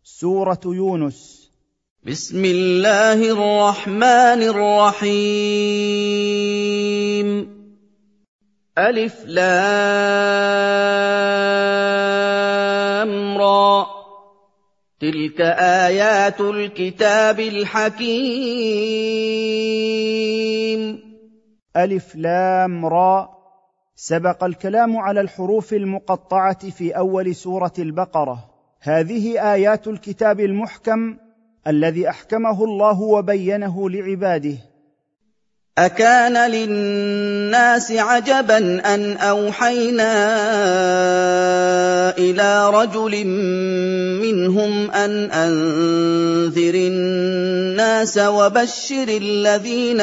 سورة يونس. بسم الله الرحمن الرحيم. ألف لام را، تلك آيات الكتاب الحكيم. ألف لام را، سبق الكلام على الحروف المقطعة في أول سورة البقرة. هذه آيات الكتاب المحكم الذي أحكمه الله وبينه لعباده. أكان للناس عجبا أن أوحينا إلى رجل منهم أن أنذر الناس وبشر الذين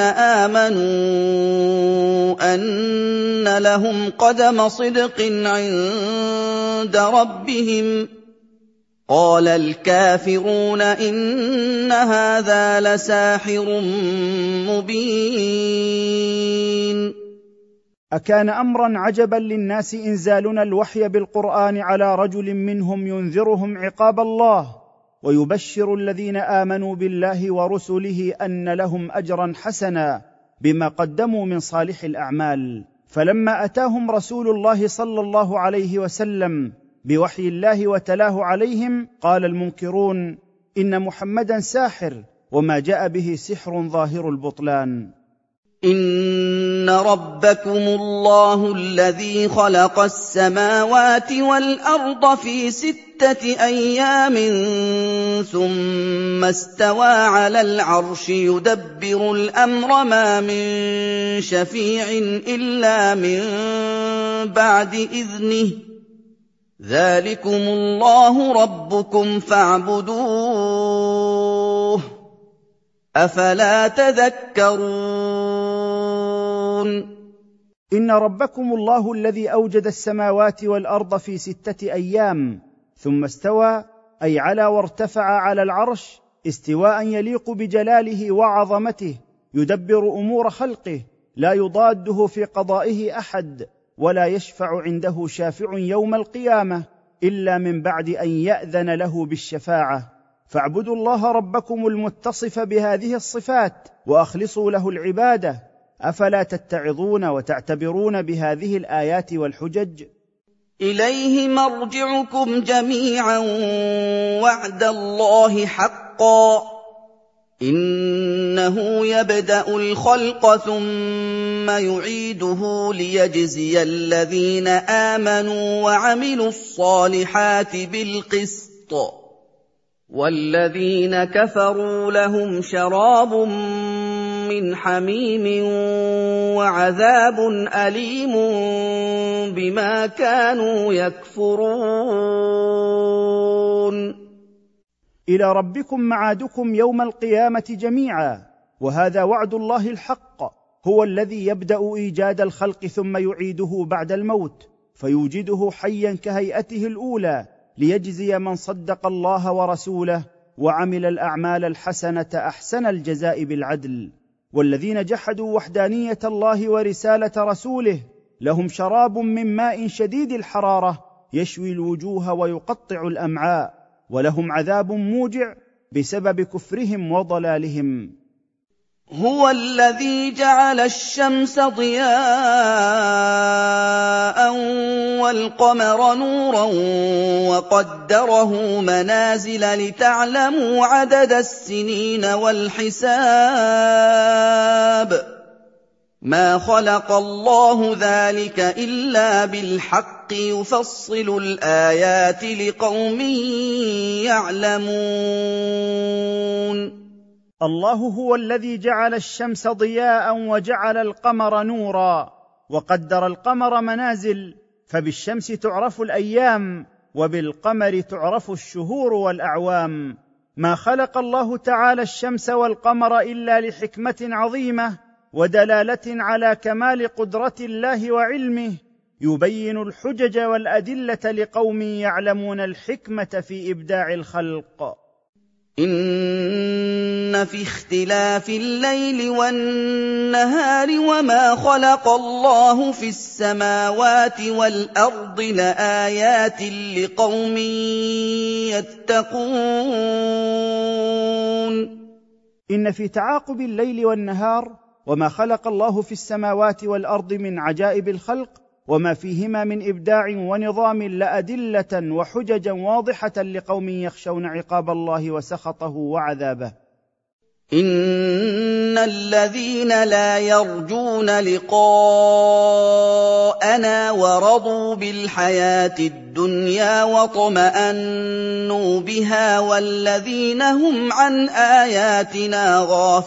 آمنوا أن لهم قدم صدق عند ربهم. قال الكافرون إن هذا لساحر مبين. أكان أمرا عجبا للناس إنزالنا الوحي بالقرآن على رجل منهم ينذرهم عقاب الله ويبشر الذين آمنوا بالله ورسله أن لهم أجرا حسنا بما قدموا من صالح الأعمال. فلما أتاهم رسول الله صلى الله عليه وسلم بوحي الله وتلاه عليهم، قال المنكرون إن محمدا ساحر وما جاء به سحر ظاهر البطلان. إن ربكم الله الذي خلق السماوات والأرض في 6 أيام ثم استوى على العرش يدبر الأمر ما من شفيع إلا من بعد إذنه ذلكم الله ربكم فاعبدوه أفلا تذكرون. إن ربكم الله الذي أوجد السماوات والأرض في 6 أيام ثم استوى، أي علا وارتفع على العرش استواء يليق بجلاله وعظمته، يدبر أمور خلقه لا يضاده في قضائه أحد، ولا يشفع عنده شافع يوم القيامة إلا من بعد أن يأذن له بالشفاعة. فاعبدوا الله ربكم المتصف بهذه الصفات وأخلصوا له العبادة. أفلا تتعظون وتعتبرون بهذه الآيات والحجج؟ إليه مرجعكم جميعا وعد الله حقا إنه يبدأ الخلق ثم يعيده ليجزي الذين آمنوا وعملوا الصالحات بالقسط والذين كفروا لهم شراب من حميم وعذاب أليم بما كانوا يكفرون. إلى ربكم معادكم يوم القيامة جميعا، وهذا وعد الله الحق، هو الذي يبدأ إيجاد الخلق ثم يعيده بعد الموت فيوجده حيا كهيئته الأولى ليجزي من صدق الله ورسوله وعمل الأعمال الحسنة أحسن الجزاء بالعدل. والذين جحدوا وحدانية الله ورسالة رسوله لهم شراب من ماء شديد الحرارة يشوي الوجوه ويقطع الأمعاء، ولهم عذاب موجع بسبب كفرهم وضلالهم. هو الذي جعل الشمس ضياء والقمر نورا وقدره منازل لتعلموا عدد السنين والحساب ما خلق الله ذلك إلا بالحق يفصل الآيات لقوم يعلمون. الله هو الذي جعل الشمس ضياء وجعل القمر نورا وقدر القمر منازل، فبالشمس تعرف الأيام وبالقمر تعرف الشهور والأعوام. ما خلق الله تعالى الشمس والقمر إلا لحكمة عظيمة ودلالة على كمال قدرة الله وعلمه، يبين الحجج والأدلة لقوم يعلمون الحكمة في إبداع الخلق. إن في اختلاف الليل والنهار وما خلق الله في السماوات والأرض لآيات لقوم يتقون. إن في تعاقب الليل والنهار وما خلق الله في السماوات والأرض من عجائب الخلق وما فيهما من إبداع ونظام لأدلة وحججا واضحة لقوم يخشون عقاب الله وسخطه وعذابه. إن الذين لا يرجون لقاءنا ورضوا بالحياة الدنيا واطمأنوا بها والذين هم عن آياتنا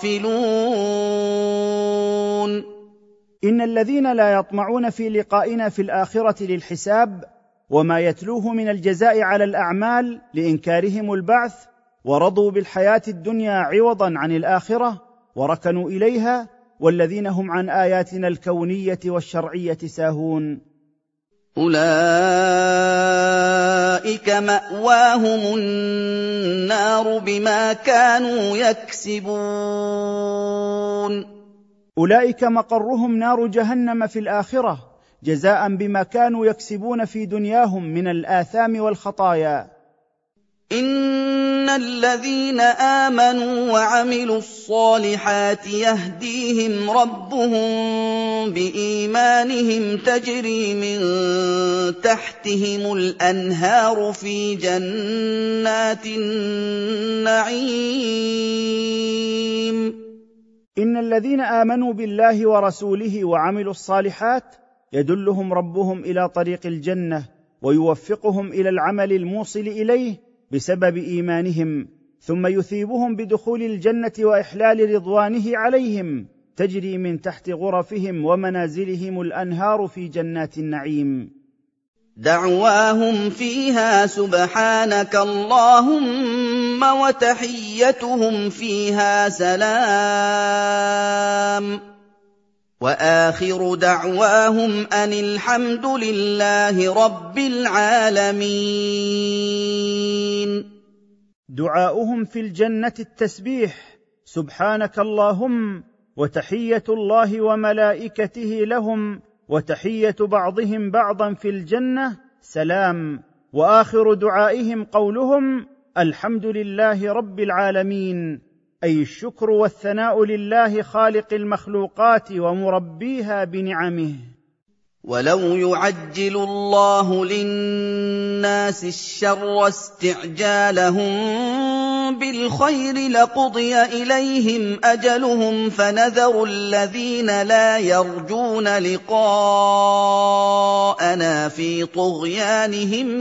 غافلون. إن الذين لا يطمعون في لقائنا في الآخرة للحساب وما يتلوه من الجزاء على الأعمال لإنكارهم البعث ورضوا بالحياة الدنيا عوضا عن الآخرة وركنوا إليها والذين هم عن آياتنا الكونية والشرعية ساهون، أولئك مأواهم النار بما كانوا يكسبون. أولئك مقرهم نار جهنم في الآخرة جزاء بما كانوا يكسبون في دنياهم من الآثام والخطايا. إن الذين آمنوا وعملوا الصالحات يهديهم ربهم بإيمانهم تجري من تحتهم الأنهار في جنات النعيم. إن الذين آمنوا بالله ورسوله وعملوا الصالحات يدلهم ربهم إلى طريق الجنة ويوفقهم إلى العمل الموصل إليه بسبب إيمانهم، ثم يثيبهم بدخول الجنة وإحلال رضوانه عليهم تجري من تحت غرفهم ومنازلهم الأنهار في جنات النعيم. دعواهم فيها سبحانك اللهم وتحيتهم فيها سلام وآخر دعواهم أن الحمد لله رب العالمين. دعاؤهم في الجنة التسبيح سبحانك اللهم، وتحية الله وملائكته لهم، وتحية بعضهم بعضا في الجنة سلام، وآخر دعائهم قولهم الحمد لله رب العالمين، أي الشكر والثناء لله خالق المخلوقات ومربيها بنعمه. ولو يعجل الله للناس الشر استعجالهم بالخير لقضي إليهم أجلهم فنذر الذين لا يرجون لقاءنا في طغيانهم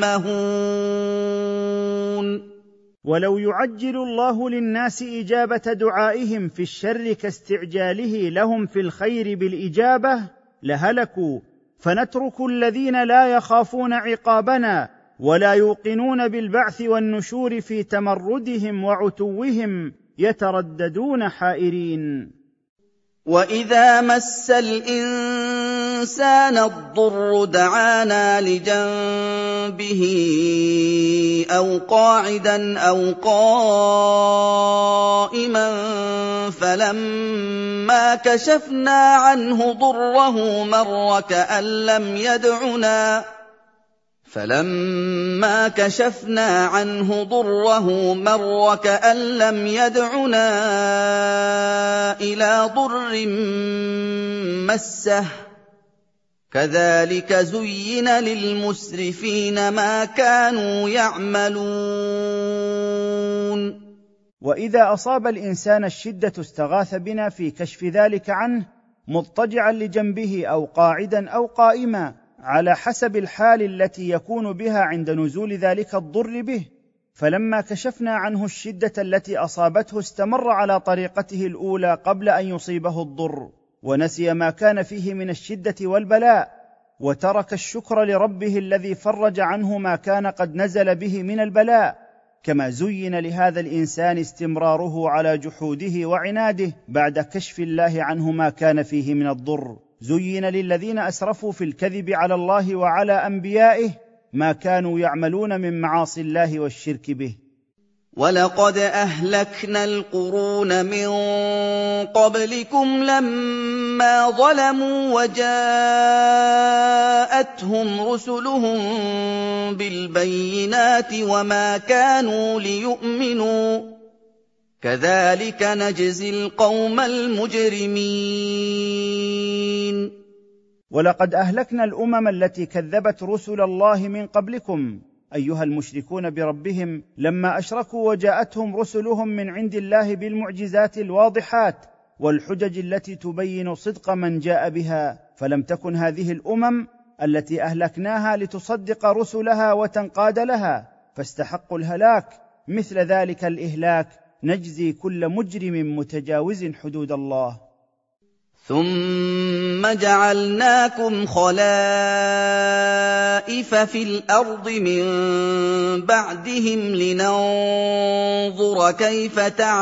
يعمهون. ولو يعجل الله للناس إجابة دعائهم في الشر كاستعجاله لهم في الخير بالإجابة لهلكوا، فنترك الذين لا يخافون عقابنا ولا يوقنون بالبعث والنشور في تمردهم وعتوهم يترددون حائرين. وإذا مس الإنسان الضر دعانا لجنبه أو قاعدا أو قائما فلما كشفنا عنه ضره مر كأن لم يدعنا إلى ضر مسه كذلك زين للمسرفين ما كانوا يعملون. وإذا أصاب الإنسان الشدة استغاث بنا في كشف ذلك عنه مضطجعا لجنبه أو قاعدا أو قائما على حسب الحال التي يكون بها عند نزول ذلك الضر به، فلما كشفنا عنه الشدة التي أصابته استمر على طريقته الأولى قبل أن يصيبه الضر، ونسي ما كان فيه من الشدة والبلاء، وترك الشكر لربه الذي فرج عنه ما كان قد نزل به من البلاء. كما زين لهذا الإنسان استمراره على جحوده وعناده بعد كشف الله عنه ما كان فيه من الضر، زين للذين أسرفوا في الكذب على الله وعلى أنبيائه ما كانوا يعملون من معاصي الله والشرك به. وَلَقَدْ أَهْلَكْنَا الْقُرُونَ مِن قَبْلِكُمْ لَمَّا ظَلَمُوا وَجَاءَتْهُمْ رُسُلُهُم بِالْبَيِّنَاتِ وَمَا كَانُوا لِيُؤْمِنُوا ۚ كَذَٰلِكَ نَجْزِي الْقَوْمَ الْمُجْرِمِينَ. ولقد أهلكنا الأمم التي كذبت رسل الله من قبلكم أيها المشركون بربهم لما أشركوا وجاءتهم رسلهم من عند الله بالمعجزات الواضحات والحجج التي تبين صدق من جاء بها، فلم تكن هذه الأمم التي أهلكناها لتصدق رسلها وتنقاد لها، فاستحقوا الهلاك. مثل ذلك الإهلاك نجزي كل مجرم متجاوز حدود الله. ثُمَّ جَعَلْنَاكُمْ خَلَائِفَ فِي الْأَرْضِ مِن بَعْدِهِمْ لِنَنظُرَ كَيْفَ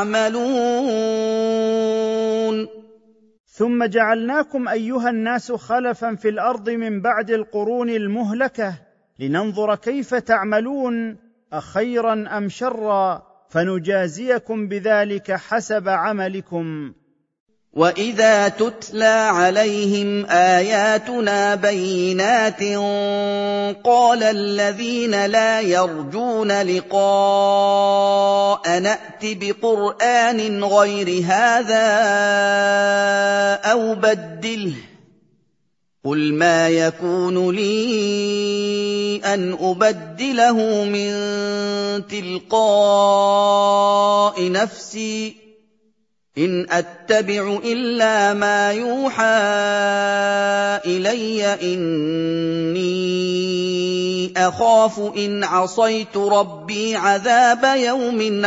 تَعْمَلُونَ. ثم جعلناكم أيها الناس خلفا في الأرض من بعد القرون المهلكة لننظر كيف تعملون أخيرا أم شرا، فنجازيكم بذلك حسب عملكم. وَإِذَا تُتْلَىٰ عَلَيْهِمْ آيَاتُنَا بَيِّنَاتٍ قَالَ الَّذِينَ لَا يَرْجُونَ لِقَاءَنَا ائْتِ بِقُرْآنٍ غَيْرِ هَٰذَا أَوْ بَدِّلْهُ ۚ قُلْ مَا يَكُونُ لِي أَنْ أُبَدِّلَهُ مِن تِلْقَاءِ نَفْسِي، إِنْ أَتَّبِعُ إِلَّا مَا يُوحَىٰ إِلَيَّ إِنِّي أَخَافُ إِنْ عَصَيْتُ رَبِّي عَذَابَ يَوْمٍ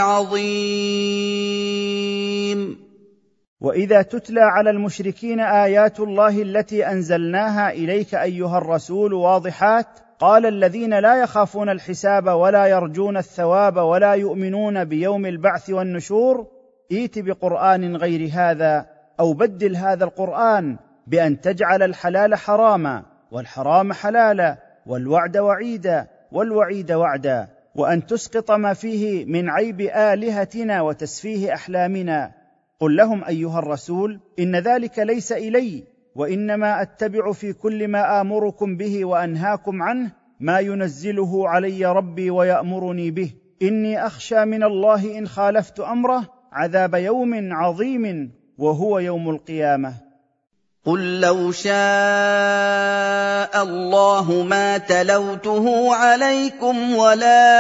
عَظِيمٍ. وإذا تتلى على المشركين آيات الله التي أنزلناها إليك أيها الرسول واضحات، قال الذين لا يخافون الحساب ولا يرجون الثواب ولا يؤمنون بيوم البعث والنشور: ائت بقرآن غير هذا أو بدل هذا القرآن بأن تجعل الحلال حراما والحرام حلالا والوعد وعيدا والوعيد وعدا، وأن تسقط ما فيه من عيب آلهتنا وتسفيه أحلامنا. قل لهم أيها الرسول: إن ذلك ليس إلي، وإنما أتبع في كل ما آمركم به وأنهاكم عنه ما ينزله علي ربي ويأمرني به، إني أخشى من الله إن خالفت أمره عذاب يوم عظيم وهو يوم القيامة. قُل لَّوْ شَاءَ اللَّهُ مَا تَلَوْتُهُ عَلَيْكُمْ وَلَا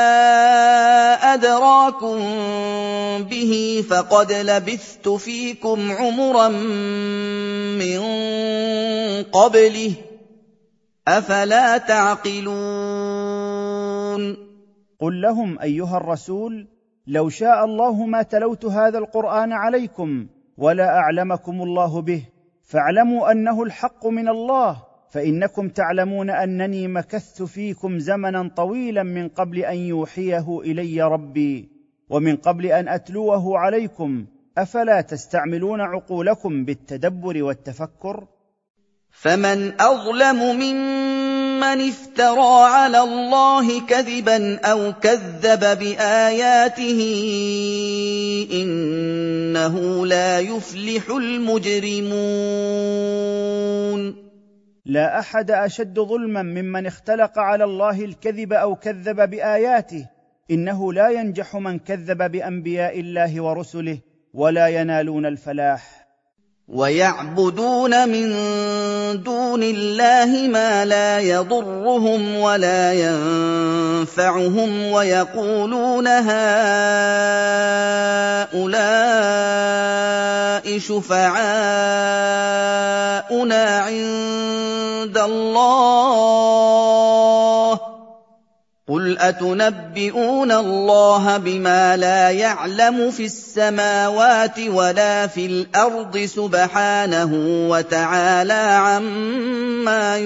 أَدْرَاكُم بِهِ فَقَدْ لَبِثْتُ فِيكُمْ عُمُرًا مِّن قَبْلِهِ ۚ أَفَلَا تَعْقِلُونَ. قل لهم أيها الرسول: لو شاء الله ما تلوت هذا القرآن عليكم ولا أعلمكم الله به، فاعلموا أنه الحق من الله، فإنكم تعلمون أنني مكثت فيكم زمنا طويلا من قبل أن يوحيه إلي ربي ومن قبل أن أتلوه عليكم، أفلا تستعملون عقولكم بالتدبر والتفكر؟ فمن أظلم ممن افترى على الله كذبا أو كذب بآياته، إنه لا يفلح المجرمون. لا أحد أشد ظلما ممن اختلق على الله الكذب أو كذب بآياته، إنه لا ينجح من كذب بأنبياء الله ورسله ولا ينالون الفلاح. ويعبدون من دون الله ما لا يضرهم ولا ينفعهم، ويقولون هؤلاء شفعاؤنا عند الله، قُلْ أَتُنَبِّئُونَ اللَّهَ بِمَا لَا يَعْلَمُ فِي السَّمَاوَاتِ وَلَا فِي الْأَرْضِ سُبْحَانَهُ وَتَعَالَىٰ عَمَّا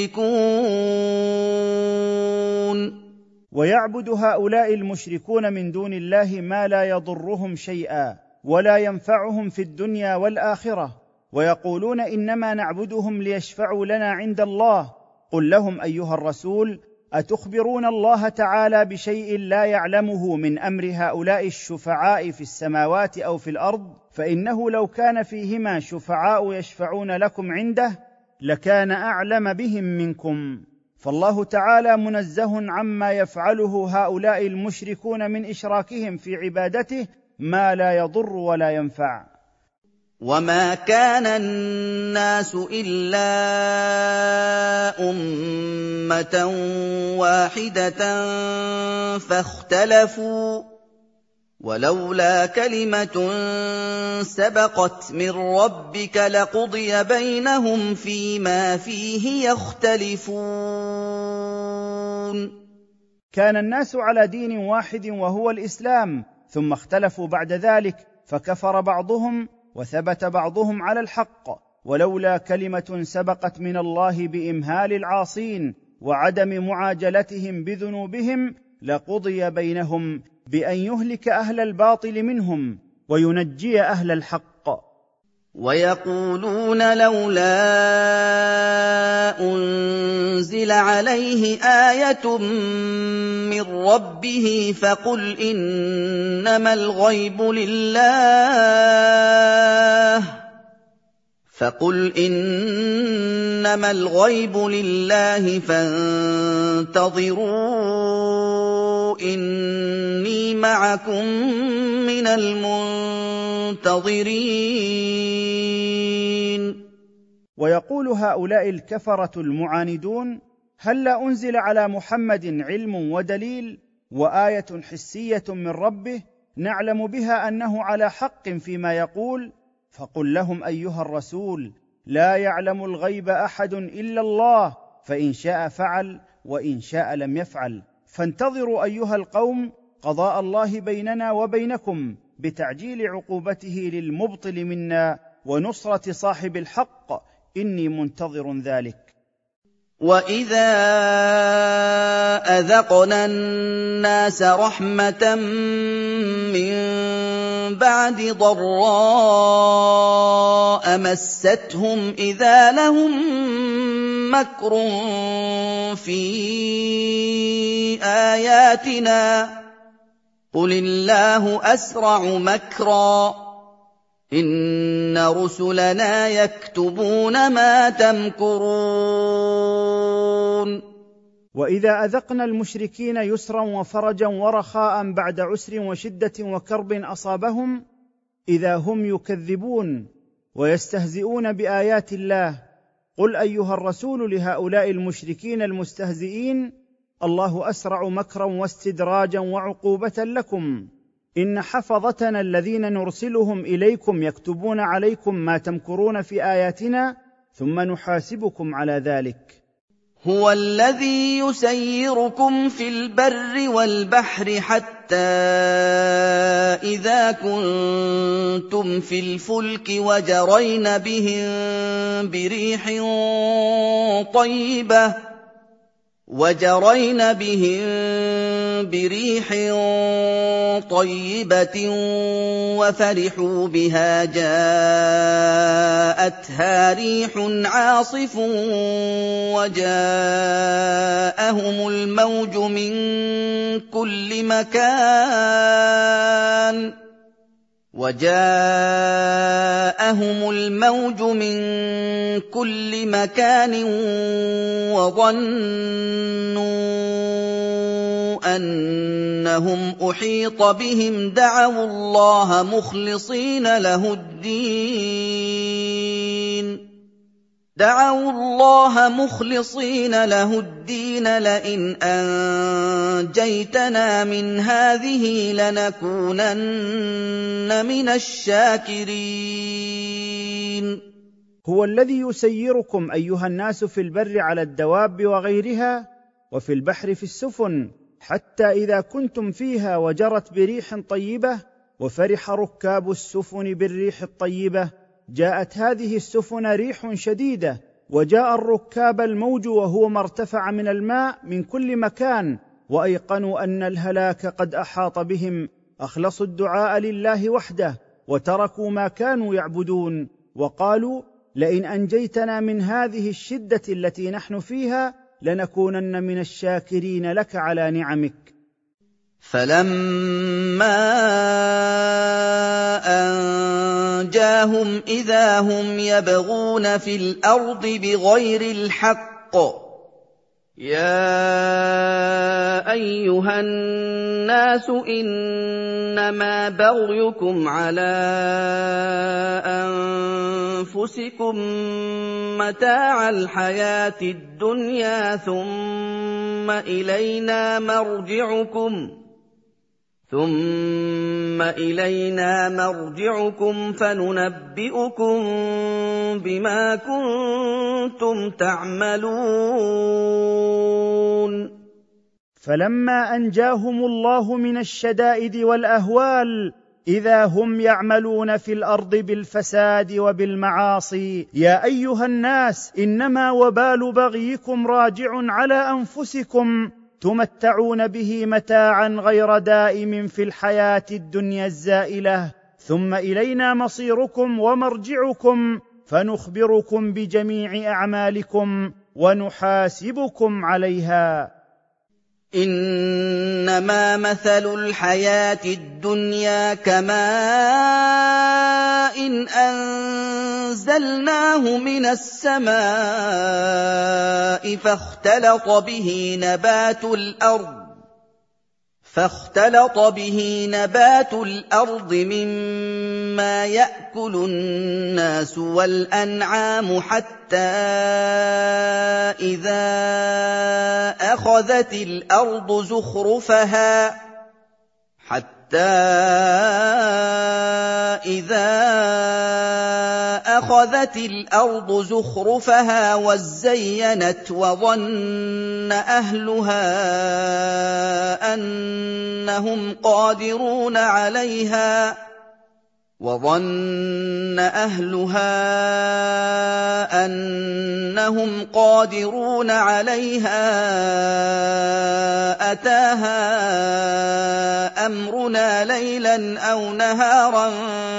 يُشْرِكُونَ. ويعبد هؤلاء المشركون من دون الله ما لا يضرهم شيئا ولا ينفعهم في الدنيا والآخرة، ويقولون إنما نعبدهم ليشفعوا لنا عند الله. قل لهم أيها الرسول: أتخبرون الله تعالى بشيء لا يعلمه من أمر هؤلاء الشفعاء في السماوات أو في الأرض؟ فإنه لو كان فيهما شفعاء يشفعون لكم عنده لكان أعلم بهم منكم. فالله تعالى منزه عما يفعله هؤلاء المشركون من إشراكهم في عبادته ما لا يضر ولا ينفع. وما كان الناس إلا أمة واحدة فاختلفوا ولولا كلمة سبقت من ربك لقضي بينهم فيما فيه يختلفون. كان الناس على دين واحد وهو الإسلام، ثم اختلفوا بعد ذلك فكفر بعضهم وثبت بعضهم على الحق، ولولا كلمة سبقت من الله بإمهال العاصين وعدم معاجلتهم بذنوبهم لقضي بينهم بأن يهلك أهل الباطل منهم وينجي أهل الحق. ويقولون لولا أنزل عليه آية من ربه فقل إنما الغيب لله فانتظروا إني معكم من المنتظرين. ويقول هؤلاء الكفرة المعاندون: هل أنزل على محمد علم ودليل وآية حسية من ربه نعلم بها أنه على حق فيما يقول؟ فقل لهم أيها الرسول: لا يعلم الغيب أحد إلا الله، فإن شاء فعل وإن شاء لم يفعل، فانتظروا أيها القوم قضاء الله بيننا وبينكم بتعجيل عقوبته للمبطل منا ونصرة صاحب الحق، إني منتظر ذلك. وَإِذَا أَذَقْنَا النَّاسَ رَحْمَةً مِّن بَعْدِ ضَرَّاءَ مَسَّتْهُمْ إِذَا لَهُم مَّكْرٌ فِي آيَاتِنَا قُلِ اللَّهُ أَسْرَعُ مَكْرًا إِنَّ رُسُلَنَا يَكْتُبُونَ مَا تَمْكُرُونَ. وإذا أذقنا المشركين يسرا وفرجا ورخاء بعد عسر وشدة وكرب أصابهم إذا هم يكذبون ويستهزئون بآيات الله، قل أيها الرسول لهؤلاء المشركين المستهزئين: الله أسرع مكرا واستدراجا وعقوبة لكم، إن حفظتنا الذين نرسلهم إليكم يكتبون عليكم ما تمكرون في آياتنا ثم نحاسبكم على ذلك. هو الذي يسيركم في البر والبحر حتى إذا كنتم في الفلك وجرين بهم بريح طيبة وفرحوا بها جاءتها ريح عاصف وجاءهم الموج من كل مكان وظنوا أنهم أحيط بهم دعوا الله مخلصين له الدين لئن أنجيتنا من هذه لنكونن من الشاكرين. هو الذي يسيركم أيها الناس في البر على الدواب وغيرها، وفي البحر في السفن، حتى إذا كنتم فيها وجرت بريح طيبة وفرح ركاب السفن بالريح الطيبة، جاءت هذه السفن ريح شديدة وجاء الركاب الموج وهو ما ارتفع من الماء من كل مكان، وأيقنوا أن الهلاك قد أحاط بهم، أخلصوا الدعاء لله وحده وتركوا ما كانوا يعبدون، وقالوا: لئن أنجيتنا من هذه الشدة التي نحن فيها لنكونن من الشاكرين لك على نعمك. فلما أنجاهم إذا هم يبغون في الأرض بغير الحق. يا أيها الناس إنما بغيكم على أنفسكم متاع الحياة الدنيا ثم إلينا مرجعكم فننبئكم بما كنتم تعملون. فلما أنجاهم الله من الشدائد والأهوال إذا هم يعملون في الأرض بالفساد وبالمعاصي. يا أيها الناس إنما وبال بغيكم راجع على أنفسكم، تمتعون به متاعا غير دائم في الحياة الدنيا الزائلة، ثم إلينا مصيركم ومرجعكم فنخبركم بجميع أعمالكم ونحاسبكم عليها. إنما مثل الحياة الدنيا كماء أنزلناه من السماء فاختلط به نبات الأرض مما يأكل الناس والأنعام حتى إذا أخذت الأرض زخرفها وزينت وظن أهلها أنهم قادرون عليها أتاها أمرنا ليلا أو نهارا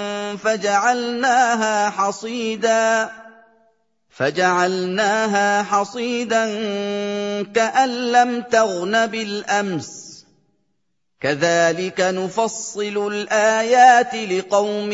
فجعلناها حصيدا كأن لم تغن بالأمس. كذلك نفصل الآيات لقوم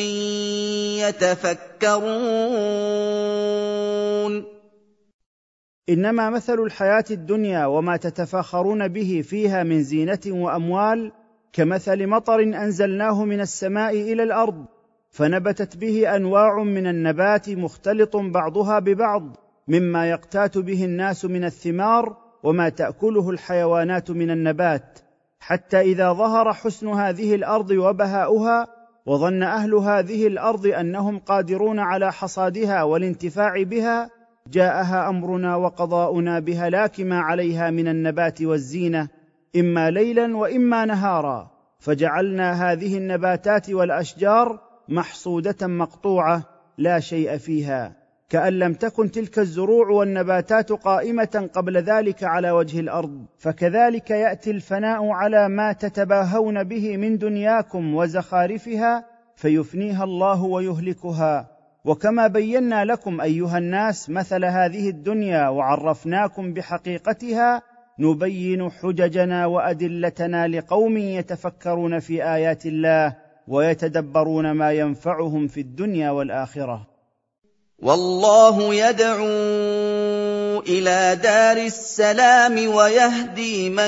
يتفكرون. إنما مثل الحياة الدنيا وما تتفاخرون به فيها من زينة وأموال كمثل مطر أنزلناه من السماء إلى الأرض، فنبتت به أنواع من النبات مختلط بعضها ببعض، مما يقتات به الناس من الثمار وما تأكله الحيوانات من النبات، حتى إذا ظهر حسن هذه الأرض وبهاؤها وظن أهل هذه الأرض أنهم قادرون على حصادها والانتفاع بها، جاءها أمرنا وقضاؤنا بهلاك ما عليها من النبات والزينة إما ليلا وإما نهارا، فجعلنا هذه النباتات والأشجار محصودة مقطوعة لا شيء فيها، كأن لم تكن تلك الزروع والنباتات قائمة قبل ذلك على وجه الأرض. فكذلك يأتي الفناء على ما تتباهون به من دنياكم وزخارفها فيفنيها الله ويهلكها. وكما بينا لكم أيها الناس مثل هذه الدنيا وعرفناكم بحقيقتها، نبين حججنا وأدلتنا لقوم يتفكرون في آيات الله ويتدبرون ما ينفعهم في الدنيا والآخرة. والله يدعو إلى دار السلام ويهدي من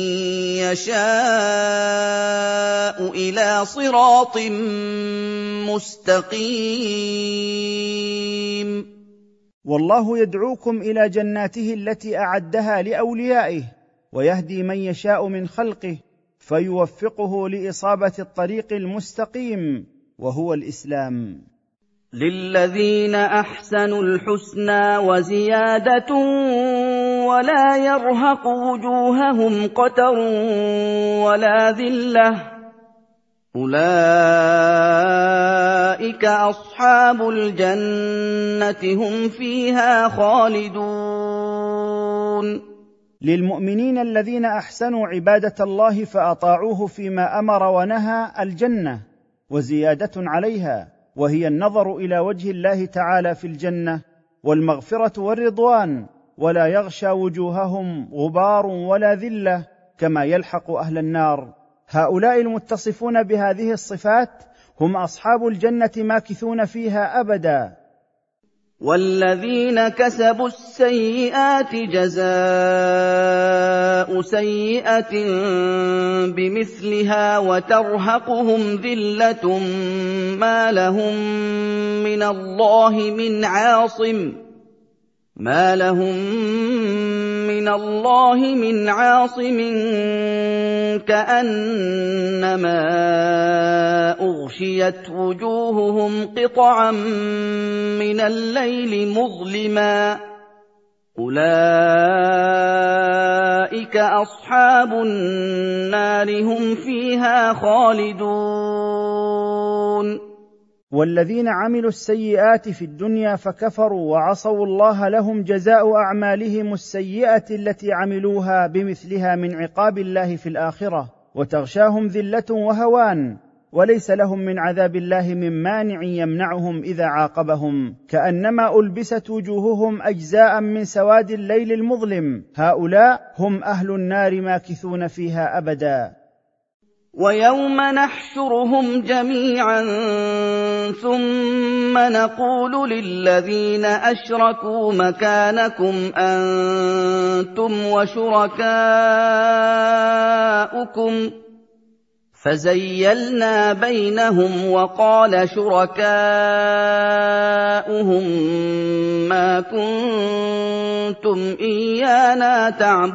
يشاء إلى صراط مستقيم. والله يدعوكم إلى جناته التي أعدها لأوليائه، ويهدي من يشاء من خلقه فيوفقه لإصابة الطريق المستقيم وهو الإسلام. للذين أحسنوا الحسنى وزيادة ولا يرهق وجوههم قتر ولا ذلة، أولئك أصحاب الجنة هم فيها خالدون. للمؤمنين الذين أحسنوا عبادة الله فأطاعوه فيما أمر ونهى الجنة وزيادة عليها، وهي النظر إلى وجه الله تعالى في الجنة والمغفرة والرضوان، ولا يغشى وجوههم غبار ولا ذله كما يلحق اهل النار. هؤلاء المتصفون بهذه الصفات هم اصحاب الجنه ماكثون فيها ابدا. والذين كسبوا السيئات جزاء سيئة بمثلها وترهقهم ذلة ما لهم من الله من عاصم كأنما أغشيت وجوههم قطعا من الليل مظلما أولئك أصحاب النار هم فيها خالدون. والذين عملوا السيئات في الدنيا فكفروا وعصوا الله لهم جزاء أعمالهم السيئة التي عملوها بمثلها من عقاب الله في الآخرة، وتغشاهم ذلة وهوان، وليس لهم من عذاب الله من مانع يمنعهم إذا عاقبهم، كأنما ألبست وجوههم أجزاء من سواد الليل المظلم. هؤلاء هم أهل النار ماكثون فيها أبدا. ويوم نحشرهم جميعا ثم نقول للذين أشركوا مكانكم أنتم وشركاؤكم فزيلنا بينهم وقال شركاؤهم ما كنتم إيانا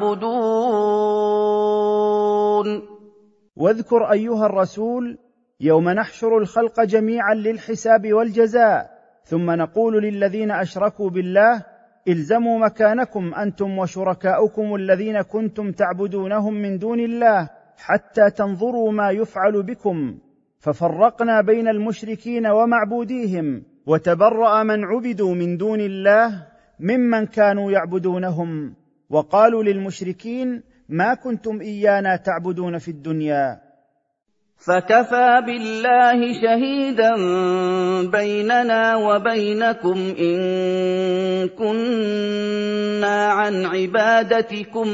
تعبدون. واذكر أيها الرسول يوم نحشر الخلق جميعا للحساب والجزاء، ثم نقول للذين أشركوا بالله الزموا مكانكم أنتم وشركاؤكم الذين كنتم تعبدونهم من دون الله حتى تنظروا ما يفعل بكم، ففرقنا بين المشركين ومعبوديهم، وتبرأ من عبدوا من دون الله ممن كانوا يعبدونهم، وقالوا للمشركين ما كنتم إيانا تعبدون في الدنيا. فكفى بالله شهيدا بيننا وبينكم إن كنا عن عبادتكم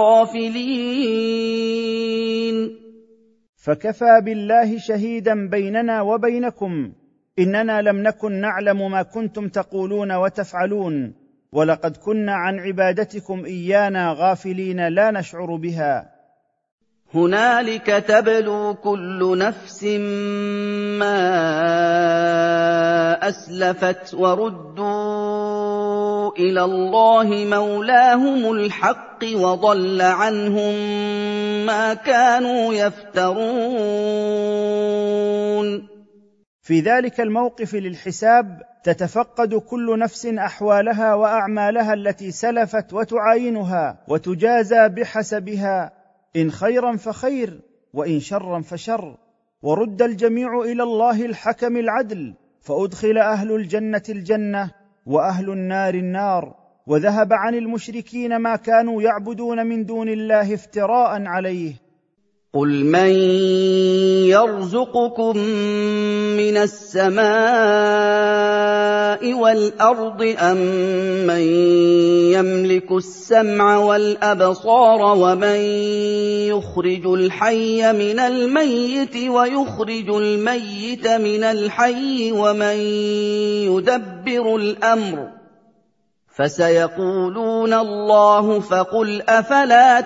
لغافلين. فكفى بالله شهيدا بيننا وبينكم إننا لم نكن نعلم ما كنتم تقولون وتفعلون، ولقد كنا عن عبادتكم إيانا غافلين لا نشعر بها. هنالك تبلو كل نفس ما أسلفت وردوا إلى الله مولاهم الحق وضل عنهم ما كانوا يفترون. في ذلك الموقف للحساب تتفقد كل نفس أحوالها وأعمالها التي سلفت وتعاينها وتجازى بحسبها، إن خيرا فخير وإن شرا فشر، ورد الجميع إلى الله الحكم العدل، فأدخل أهل الجنة الجنة وأهل النار النار، وذهب عن المشركين ما كانوا يعبدون من دون الله افتراء عليه. قل من يرزقكم من السماء والأرض أم من يملك السمع والأبصار ومن يخرج الحي من الميت ويخرج الميت من الحي ومن يدبر الأمر فسيقولون الله فقل أفلا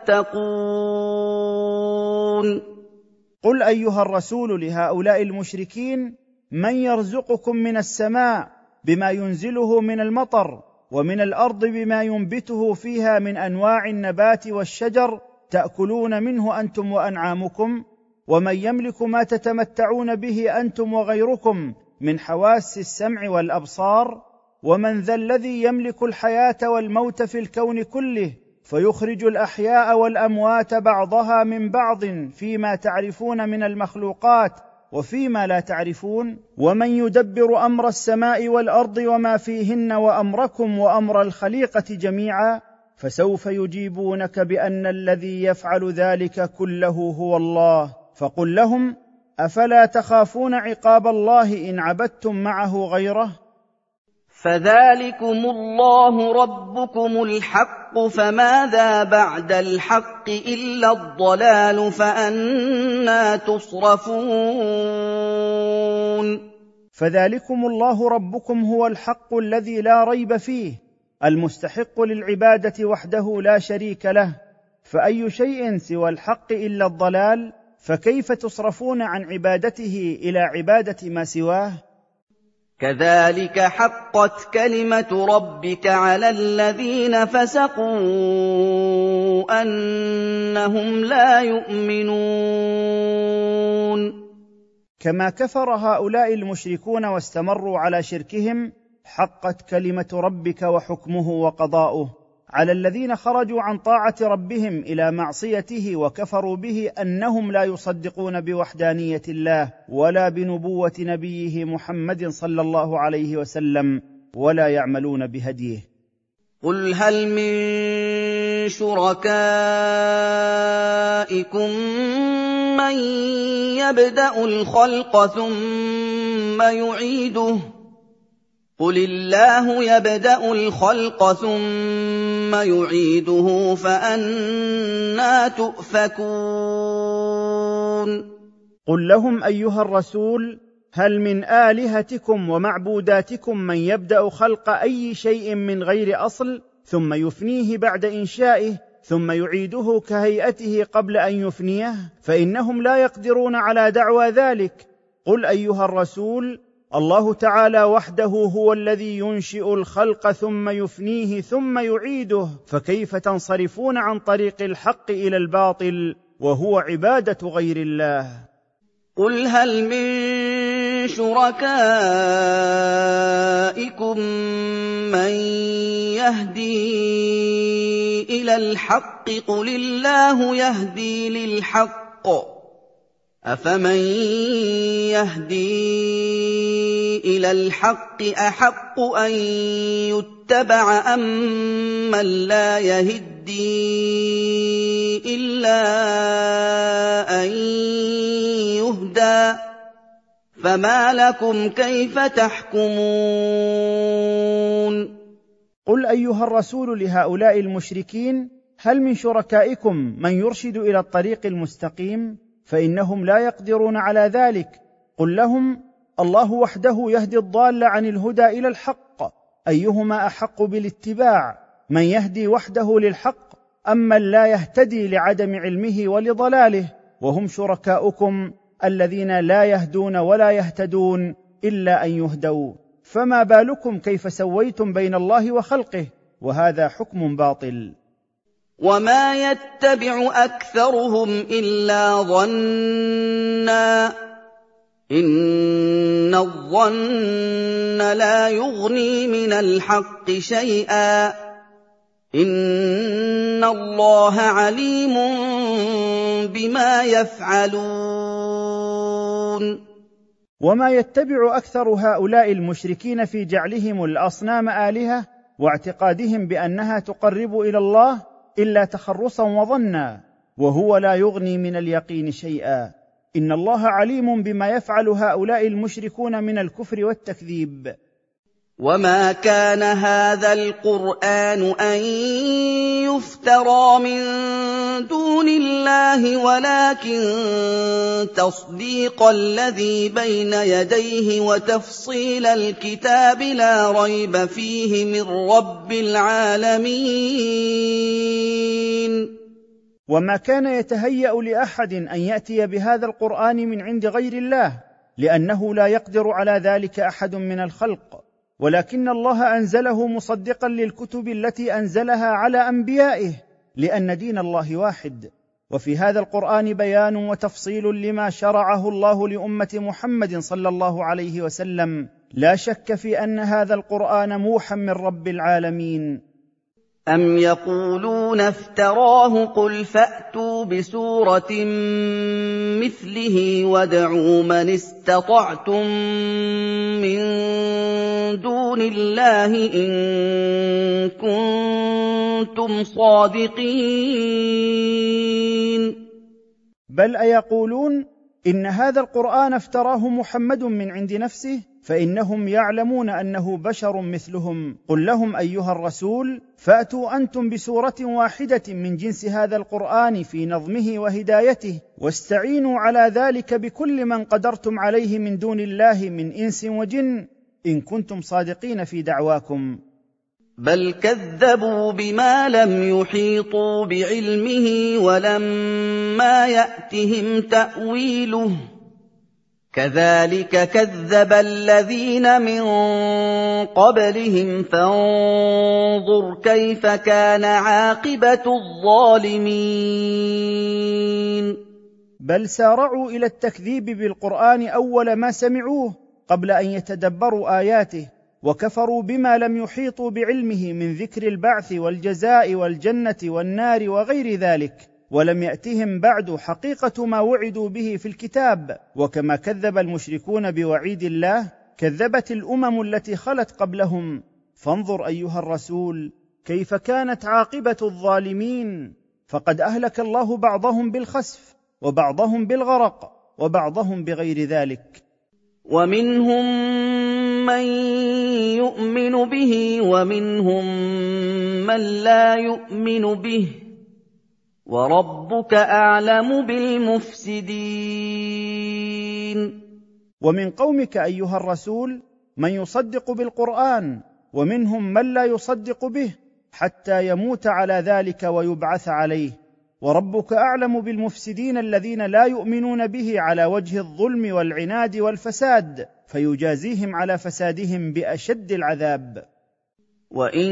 تتقون. قل أيها الرسول لهؤلاء المشركين من يرزقكم من السماء بما ينزله من المطر، ومن الأرض بما ينبته فيها من أنواع النبات والشجر تأكلون منه أنتم وأنعامكم، ومن يملك ما تتمتعون به أنتم وغيركم من حواس السمع والأبصار، ومن ذا الذي يملك الحياة والموت في الكون كله فيخرج الأحياء والأموات بعضها من بعض فيما تعرفون من المخلوقات وفيما لا تعرفون، ومن يدبر أمر السماء والأرض وما فيهن وأمركم وأمر الخليقة جميعا، فسوف يجيبونك بأن الذي يفعل ذلك كله هو الله. فقل لهم أفلا تخافون عقاب الله إن عبدتم معه غيره؟ فذلكم الله ربكم الحق، فماذا بعد الحق إلا الضلال، فأنى تصرفون. فذلكم الله ربكم هو الحق الذي لا ريب فيه، المستحق للعبادة وحده لا شريك له، فأي شيء سوى الحق إلا الضلال، فكيف تصرفون عن عبادته إلى عبادة ما سواه؟ كذلك حقت كلمة ربك على الذين فسقوا أنهم لا يؤمنون. كما كفر هؤلاء المشركون واستمروا على شركهم، حقت كلمة ربك وحكمه وقضاؤه على الذين خرجوا عن طاعة ربهم إلى معصيته وكفروا به أنهم لا يصدقون بوحدانية الله ولا بنبوة نبيه محمد صلى الله عليه وسلم، ولا يعملون بهديه. قل هل من شركائكم من يبدأ الخلق ثم يعيده؟ قل الله يبدأ الخلق ثم يعيده، فأنى تؤفكون. قل لهم أيها الرسول: هل من آلهتكم ومعبوداتكم من يبدأ خلق أي شيء من غير أصل ثم يفنيه بعد إنشائه ثم يعيده كهيئته قبل أن يفنيه؟ فإنهم لا يقدرون على دعوى ذلك. قل أيها الرسول: الله تعالى وحده هو الذي ينشئ الخلق ثم يفنيه ثم يعيده، فكيف تنصرفون عن طريق الحق إلى الباطل وهو عبادة غير الله؟ قل هل من شركائكم من يهدي إلى الحق؟ قل الله يهدي للحق، أفمن يهدي إلى الحق أحق أن يتبع أم من لا يهدي إلا أن يهدى؟ فما لكم كيف تحكمون؟ قل أيها الرسول لهؤلاء المشركين: هل من شركائكم من يرشد إلى الطريق المستقيم؟ فإنهم لا يقدرون على ذلك. قل لهم: الله وحده يهدي الضال عن الهدى إلى الحق، أيهما أحق بالاتباع، من يهدي وحده للحق أم من لا يهتدي لعدم علمه ولضلاله؟ وهم شركاؤكم الذين لا يهدون ولا يهتدون إلا أن يهدوا، فما بالكم كيف سويتم بين الله وخلقه، وهذا حكم باطل. وما يتبع أكثرهم إلا ظنًّا، إن الظن لا يغني من الحق شيئا، إن الله عليم بما يفعلون. وما يتبع أكثر هؤلاء المشركين في جعلهم الأصنام آلهة واعتقادهم بأنها تقرب إلى الله إلا تخرصا وظنا، وهو لا يغني من اليقين شيئا. إن الله عليم بما يفعل هؤلاء المشركون من الكفر والتكذيب. وما كان هذا القرآن أن يفترى من دون الله، ولكن تصديق الذي بين يديه وتفصيل الكتاب لا ريب فيه من رب العالمين. وما كان يتهيأ لأحد أن يأتي بهذا القرآن من عند غير الله، لأنه لا يقدر على ذلك أحد من الخلق، ولكن الله أنزله مصدقا للكتب التي أنزلها على أنبيائه، لأن دين الله واحد. وفي هذا القرآن بيان وتفصيل لما شرعه الله لأمة محمد صلى الله عليه وسلم، لا شك في أن هذا القرآن موحى من رب العالمين. أم يقولون افتراه؟ قل فأتوا بسورة مثله وادعوا من استطعتم من دون الله إن كنتم صادقين. بل أيقولون إن هذا القرآن افتراه محمد من عند نفسه؟ فانهم يعلمون انه بشر مثلهم. قل لهم ايها الرسول: فاتوا انتم بسوره واحده من جنس هذا القران في نظمه وهدايته، واستعينوا على ذلك بكل من قدرتم عليه من دون الله من انس وجن، ان كنتم صادقين في دعواكم. بل كذبوا بما لم يحيطوا بعلمه ولما يأتهم تأويله، كذلك كذب الذين من قبلهم، فانظر كيف كان عاقبة الظالمين. بل سارعوا إلى التكذيب بالقرآن أول ما سمعوه قبل أن يتدبروا آياته، وكفروا بما لم يحيطوا بعلمه من ذكر البعث والجزاء والجنة والنار وغير ذلك، ولم يأتهم بعد حقيقة ما وعدوا به في الكتاب. وكما كذب المشركون بوعيد الله، كذبت الأمم التي خلت قبلهم. فانظر أيها الرسول كيف كانت عاقبة الظالمين، فقد أهلك الله بعضهم بالخسف، وبعضهم بالغرق، وبعضهم بغير ذلك. ومنهم من يؤمن به ومنهم من لا يؤمن به، وربك أعلم بالمفسدين. ومن قومك أيها الرسول من يصدق بالقرآن، ومنهم من لا يصدق به حتى يموت على ذلك ويبعث عليه. وربك أعلم بالمفسدين الذين لا يؤمنون به على وجه الظلم والعناد والفساد، فيجازيهم على فسادهم بأشد العذاب. وإن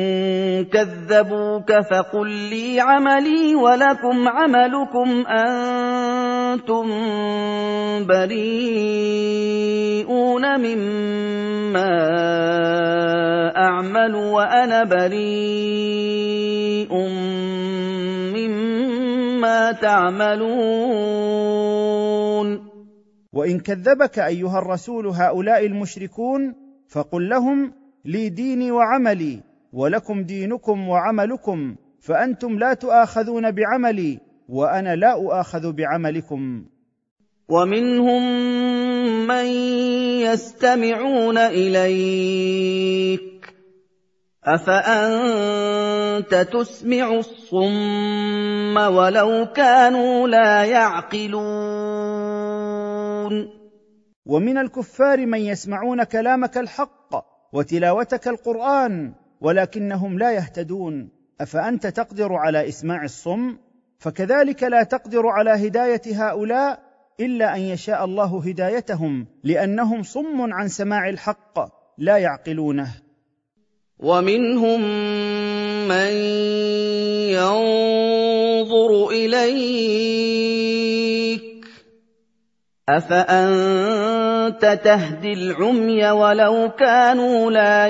كذبوك فقل لي عملي ولكم عملكم، أنتم بريئون مما أعمل وأنا بريء مما تعملون. وإن كذبك أيها الرسول هؤلاء المشركون فقل لهم: لي ديني وعملي، ولكم دينكم وعملكم، فأنتم لا تؤاخذون بعملي، وأنا لا أؤاخذ بعملكم. ومنهم من يستمعون إليك، أفأنت تسمع الصم ولو كانوا لا يعقلون. ومن الكفار من يسمعون كلامك الحق وتلاوتك القرآن ولكنهم لا يهتدون. أفأنت تقدر على إسماع الصم؟ فكذلك لا تقدر على هداية هؤلاء إلا أن يشاء الله هدايتهم، لأنهم صم عن سماع الحق لا يعقلونه. ومنهم من ينظر إليك، أفأنت تهدي العمي ولو كانوا لا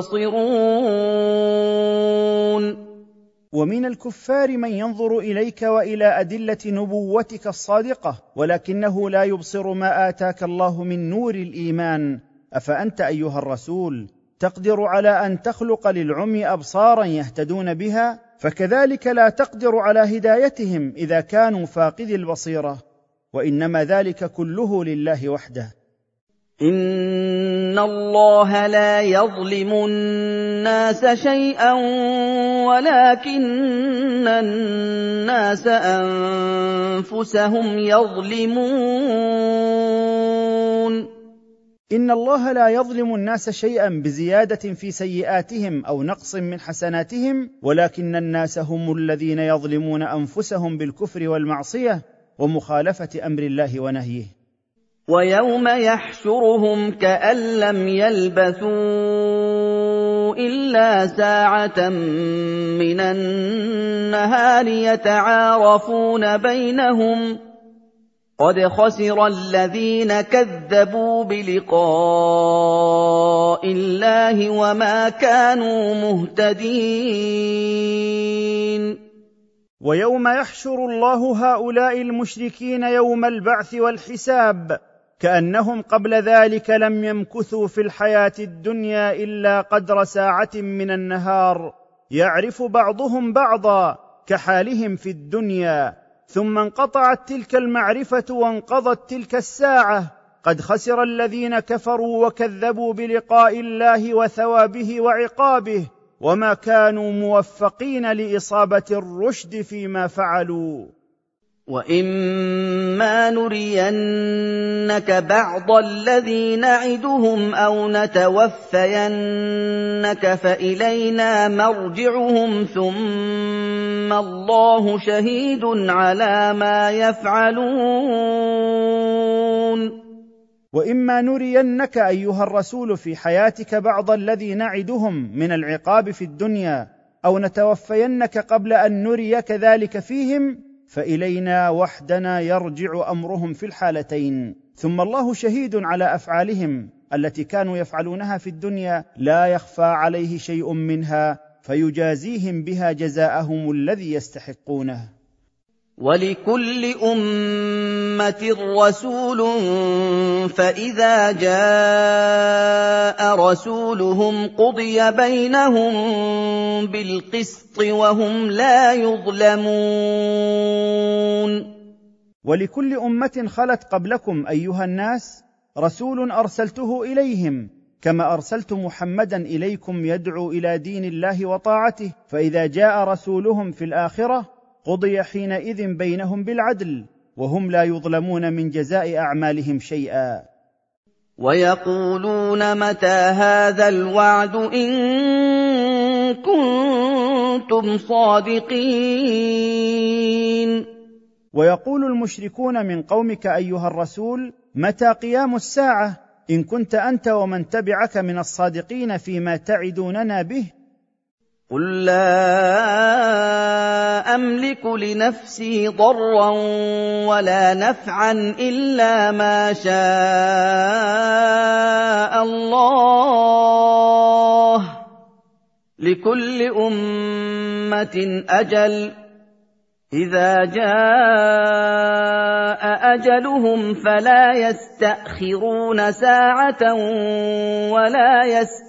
يبصرون. ومن الكفار من ينظر إليك وإلى أدلة نبوتك الصادقة ولكنه لا يبصر ما آتاك الله من نور الإيمان. أفأنت أيها الرسول تقدر على أن تخلق للعمي أبصارا يهتدون بها؟ فكذلك لا تقدر على هدايتهم إذا كانوا فاقدي البصيرة، وإنما ذلك كله لله وحده. إن الله لا يظلم الناس شيئا ولكن الناس أنفسهم يظلمون. إن الله لا يظلم الناس شيئا بزيادة في سيئاتهم أو نقص من حسناتهم، ولكن الناس هم الذين يظلمون أنفسهم بالكفر والمعصية ومخالفة أمر الله ونهيه. ويوم يحشرهم كأن لم يلبثوا إلا ساعة من النهار يتعارفون بينهم، قد خسر الذين كذبوا بلقاء الله وما كانوا مهتدين. ويوم يحشر الله هؤلاء المشركين يوم البعث والحساب كأنهم قبل ذلك لم يمكثوا في الحياة الدنيا إلا قدر ساعة من النهار، يعرف بعضهم بعضا كحالهم في الدنيا، ثم انقطعت تلك المعرفة وانقضت تلك الساعة، قد خسر الذين كفروا وكذبوا بلقاء الله وثوابه وعقابه، وما كانوا موفقين لإصابة الرشد فيما فعلوا. وَإِمَّا نُرِيَنَّكَ بَعْضَ الَّذِي نَعِدُهُمْ أَوْ نَتَوَفَّيَنَّكَ فَإِلَيْنَا مَرْجِعُهُمْ ثُمَّ اللَّهُ شَهِيدٌ عَلَىٰ مَا يَفْعَلُونَ. وإما نرينك أيها الرسول في حياتك بعض الذي نعدهم من العقاب في الدنيا، أو نتوفينك قبل أن نريك ذلك فيهم، فإلينا وحدنا يرجع أمرهم في الحالتين، ثم الله شهيد على أفعالهم التي كانوا يفعلونها في الدنيا، لا يخفى عليه شيء منها، فيجازيهم بها جزاءهم الذي يستحقونه. وَلِكُلِّ أُمَّةٍ رَّسُولٌ فَإِذَا جَاءَ رَسُولُهُمْ قُضِيَ بَيْنَهُم بِالْقِسْطِ وَهُمْ لَا يُظْلَمُونَ. ولكل أمة خلت قبلكم أيها الناس رسول أرسلته إليهم، كما أرسلت محمدا إليكم يدعو إلى دين الله وطاعته، فإذا جاء رسولهم في الآخرة قضي حينئذ بينهم بالعدل، وهم لا يظلمون من جزاء أعمالهم شيئا. وَيَقُولُونَ مَتَىٰ هَٰذَا الْوَعْدُ إِن كُنتُمْ صَادِقِينَ. ويقول المشركون من قومك أيها الرسول: متى قيام الساعة إن كنت أنت ومن تبعك من الصادقين فيما تعدوننا به؟ قُل لَّا أَمْلِكُ لِنَفْسِي ضَرًّا وَلَا نَفْعًا إِلَّا مَا شَاءَ اللَّهُ ۗ لِكُلِّ أُمَّةٍ أَجَلٌ ۖ إِذَا جَاءَ أَجَلُهُمْ فَلَا يَسْتَأْخِرُونَ سَاعَةً وَلَا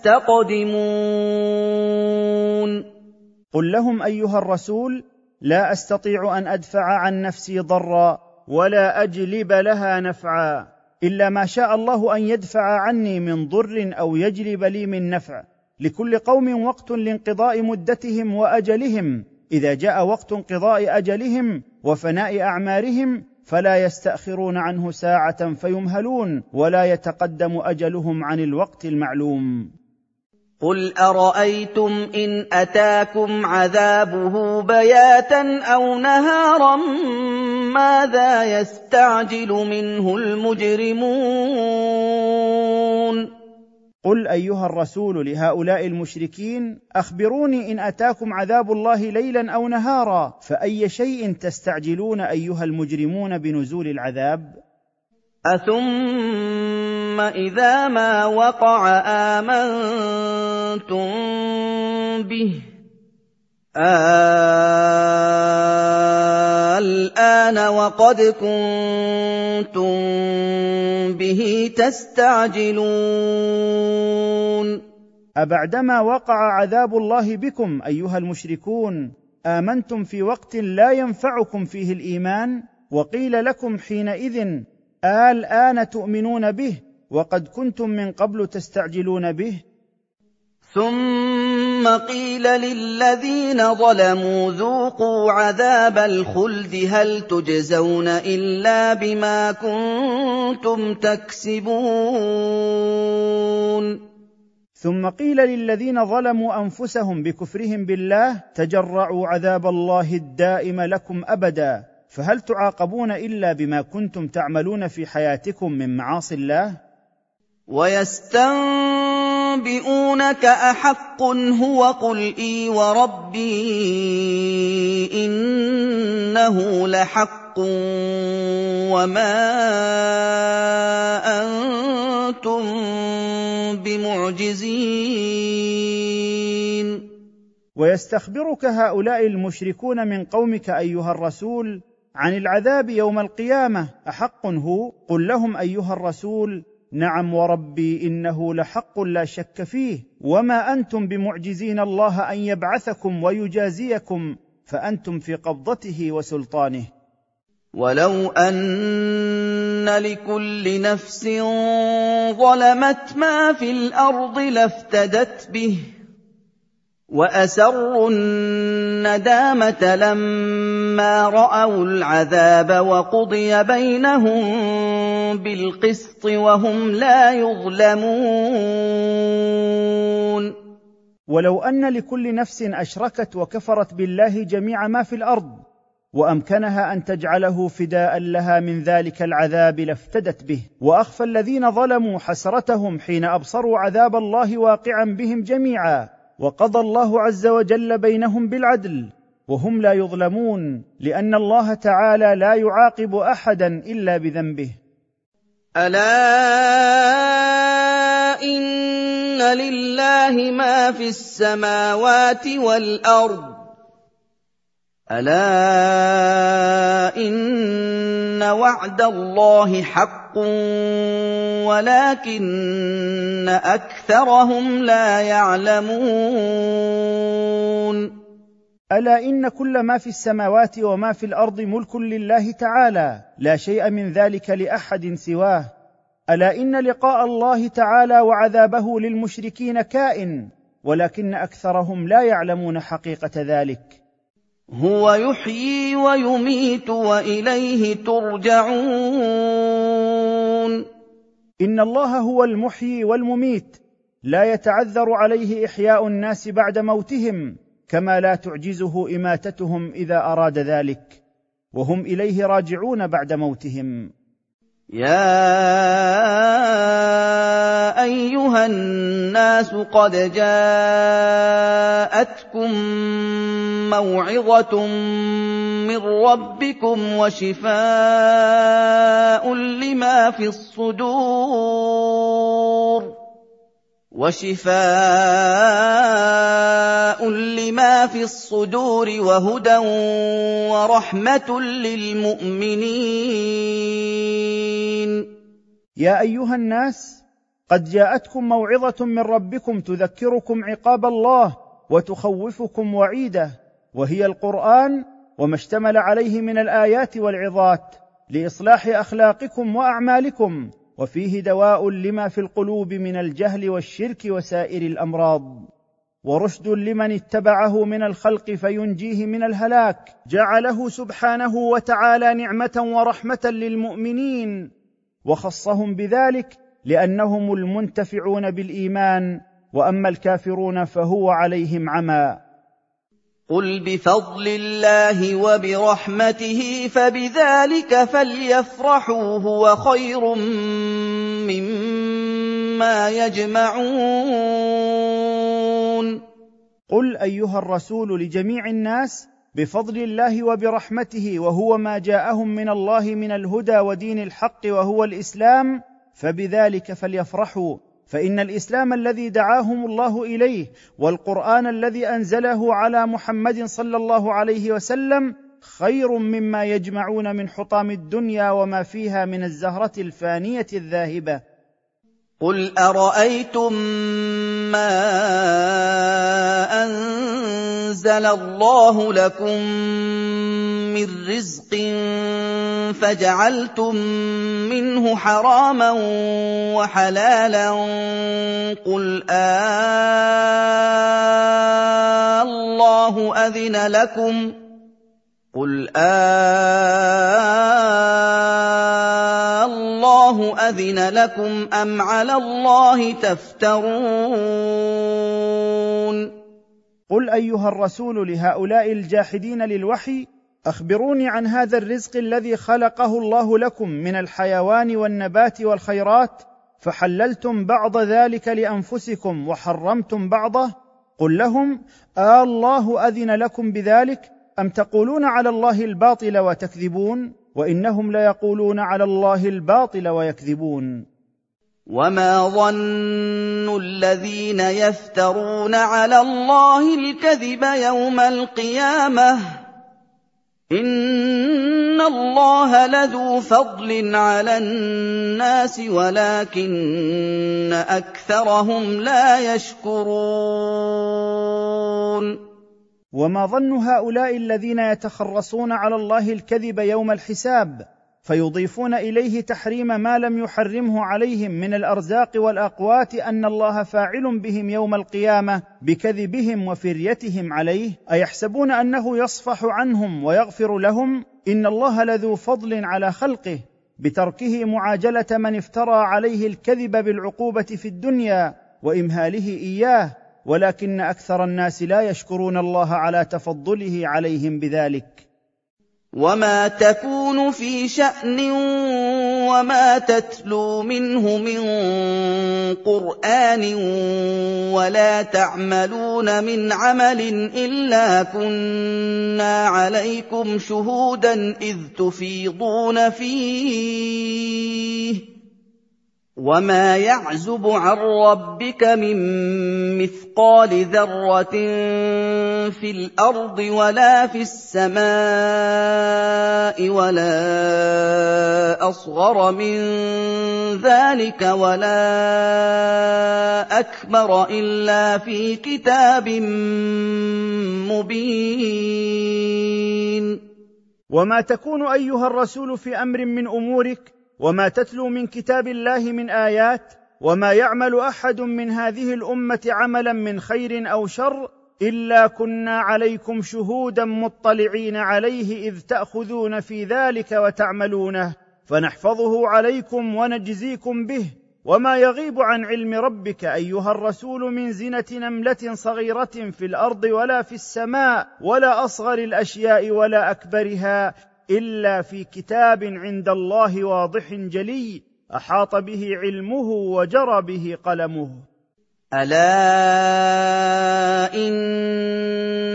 يَسْتَقْدِمُونَ. قل لهم أيها الرسول: لا أستطيع أن أدفع عن نفسي ضرا ولا أجلب لها نفعا إلا ما شاء الله أن يدفع عني من ضر أو يجلب لي من نفع. لكل قوم وقت لانقضاء مدتهم وأجلهم، إذا جاء وقت انقضاء أجلهم وفناء أعمارهم فلا يستأخرون عنه ساعة فيمهلون، ولا يتقدم أجلهم عن الوقت المعلوم. قُلْ أَرَأَيْتُمْ إِنْ أَتَاكُمْ عَذَابُهُ بَيَاتًا أَوْ نَهَارًا مَاذَا يَسْتَعْجِلُ مِنْهُ الْمُجْرِمُونَ. قل أيها الرسول لهؤلاء المشركين: أخبروني إن أتاكم عذاب الله ليلا أو نهارا، فأي شيء تستعجلون أيها المجرمون بنزول العذاب؟ أَثُمَّ إِذَا مَا وَقَعَ آمَنتُم بِهِ ۚ الْآنَ وَقَدْ كُنتُم بِهِ تَسْتَعْجِلُونَ. أبعدما وقع عذاب الله بكم أيها المشركون آمنتم في وقت لا ينفعكم فيه الإيمان، وقيل لكم حينئذ: الآن تؤمنون به وقد كنتم من قبل تستعجلون به؟ ثُمَّ قِيلَ لِلَّذِينَ ظَلَمُوا ذُوقُوا عَذَابَ الْخُلْدِ هَلْ تُجْزَوْنَ إِلَّا بِمَا كُنتُمْ تَكْسِبُونَ. ثم قيل للذين ظلموا أنفسهم بكفرهم بالله: تجرعوا عذاب الله الدائم لكم أبدا، فهل تعاقبون إلا بما كنتم تعملون في حياتكم من معاصي الله؟ وَيَسْتَنبِئُونَكَ أَحَقٌّ هُوَ قُلْ إِي وَرَبِّي إِنَّهُ لَحَقٌّ وَمَا أَنتُم بِمُعْجِزِينَ. ويستخبرك هؤلاء المشركون من قومك أيها الرسول عن العذاب يوم القيامة: أحق هو؟ قل لهم أيها الرسول: نعم وربي إنه لحق لا شك فيه، وما أنتم بمعجزين الله أن يبعثكم ويجازيكم، فأنتم في قبضته وسلطانه. وَلَوْ أَنَّ لِكُلِّ نَفْسٍ ظَلَمَتْ مَا فِي الْأَرْضِ لَافْتَدَتْ بِهِ وَأَسَرُّوا النَّدَامَةَ لَمَّا رَأَوُا الْعَذَابَ وَقُضِيَ بَيْنَهُم بِالْقِسْطِ وَهُمْ لَا يُظْلَمُونَ ولو أن لكل نفس أشركت وكفرت بالله جميع ما في الأرض وأمكنها أن تجعله فداء لها من ذلك العذاب لافتدت به، وأخفى الذين ظلموا حسرتهم حين أبصروا عذاب الله واقعا بهم جميعا، وقضى الله عز وجل بينهم بالعدل وهم لا يظلمون، لأن الله تعالى لا يعاقب أحدا إلا بذنبه. ألا إن لله ما في السماوات والأرض ألا إن وعد الله حق ولكن أكثرهم لا يعلمون. ألا إن كل ما في السماوات وما في الأرض ملك لله تعالى، لا شيء من ذلك لأحد سواه. ألا إن لقاء الله تعالى وعذابه للمشركين كائن، ولكن أكثرهم لا يعلمون حقيقة ذلك. هو يحيي ويميت وإليه ترجعون. إن الله هو المحيي والمميت، لا يتعذر عليه إحياء الناس بعد موتهم، كما لا تعجزه إماتتهم إذا أراد ذلك، وهم إليه راجعون بعد موتهم. يا أيها الناس قد جاءتكم موعظة من ربكم وشفاء لما في الصدور وهدى ورحمة للمؤمنين. يا أيها الناس قد جاءتكم موعظة من ربكم تذكركم عقاب الله وتخوفكم وعيده، وهي القرآن وما اشتمل عليه من الآيات والعظات لإصلاح أخلاقكم وأعمالكم، وفيه دواء لما في القلوب من الجهل والشرك وسائر الأمراض، ورشد لمن اتبعه من الخلق فينجيه من الهلاك. جعله سبحانه وتعالى نعمة ورحمة للمؤمنين، وخصهم بذلك لأنهم المنتفعون بالإيمان، وأما الكافرون فهو عليهم عمى. قل بفضل الله وبرحمته فبذلك فليفرحوا هو خير مما يجمعون. قل أيها الرسول لجميع الناس بفضل الله وبرحمته، وهو ما جاءهم من الله من الهدى ودين الحق وهو الإسلام، فبذلك فليفرحوا، فإن الإسلام الذي دعاهم الله إليه والقرآن الذي أنزله على محمد صلى الله عليه وسلم خير مما يجمعون من حطام الدنيا وما فيها من الزهرة الفانية الذاهبة. قل أرأيتم ما أنزل الله لكم من رزق فجعلتم منه حراما وحلالا قل الله أذن لكم أم على الله تفترون. قل أيها الرسول لهؤلاء الجاحدين للوحي أخبروني عن هذا الرزق الذي خلقه الله لكم من الحيوان والنبات والخيرات، فحللتم بعض ذلك لأنفسكم وحرمتم بعضه. قل لهم الله أذن لكم بذلك أم تقولون على الله الباطل وتكذبون؟ وإنهم ليقولون على الله الباطل ويكذبون. وما ظن الذين يفترون على الله الكذب يوم القيامة إن الله لذو فضل على الناس ولكن أكثرهم لا يشكرون. وما ظن هؤلاء الذين يتخرصون على الله الكذب يوم الحساب فيضيفون اليه تحريم ما لم يحرمه عليهم من الارزاق والاقوات ان الله فاعل بهم يوم القيامه بكذبهم وفريتهم عليه؟ ايحسبون انه يصفح عنهم ويغفر لهم؟ ان الله لذو فضل على خلقه بتركه معاجله من افترى عليه الكذب بالعقوبه في الدنيا وامهاله اياه، ولكن اكثر الناس لا يشكرون الله على تفضله عليهم بذلك. وما تكون في شأن وما تتلو منه من قرآن ولا تعملون من عمل إلا كنا عليكم شهودا إذ تفيضون فيه وما يعزب عن ربك من مثقال ذرة في الأرض ولا في السماء ولا أصغر من ذلك ولا أكبر إلا في كتاب مبين. وما تكون أيها الرسول في أمر من أمورك وما تتلو من كتاب الله من آيات وما يعمل أحد من هذه الأمة عملا من خير أو شر إلا كنا عليكم شهودا مطلعين عليه إذ تأخذون في ذلك وتعملونه فنحفظه عليكم ونجزيكم به. وما يغيب عن علم ربك أيها الرسول من زنة نملة صغيرة في الأرض ولا في السماء ولا أصغر الأشياء ولا أكبرها إلا في كتاب عند الله واضح جلي أحاط به علمه وجرى به قلمه. ألا إن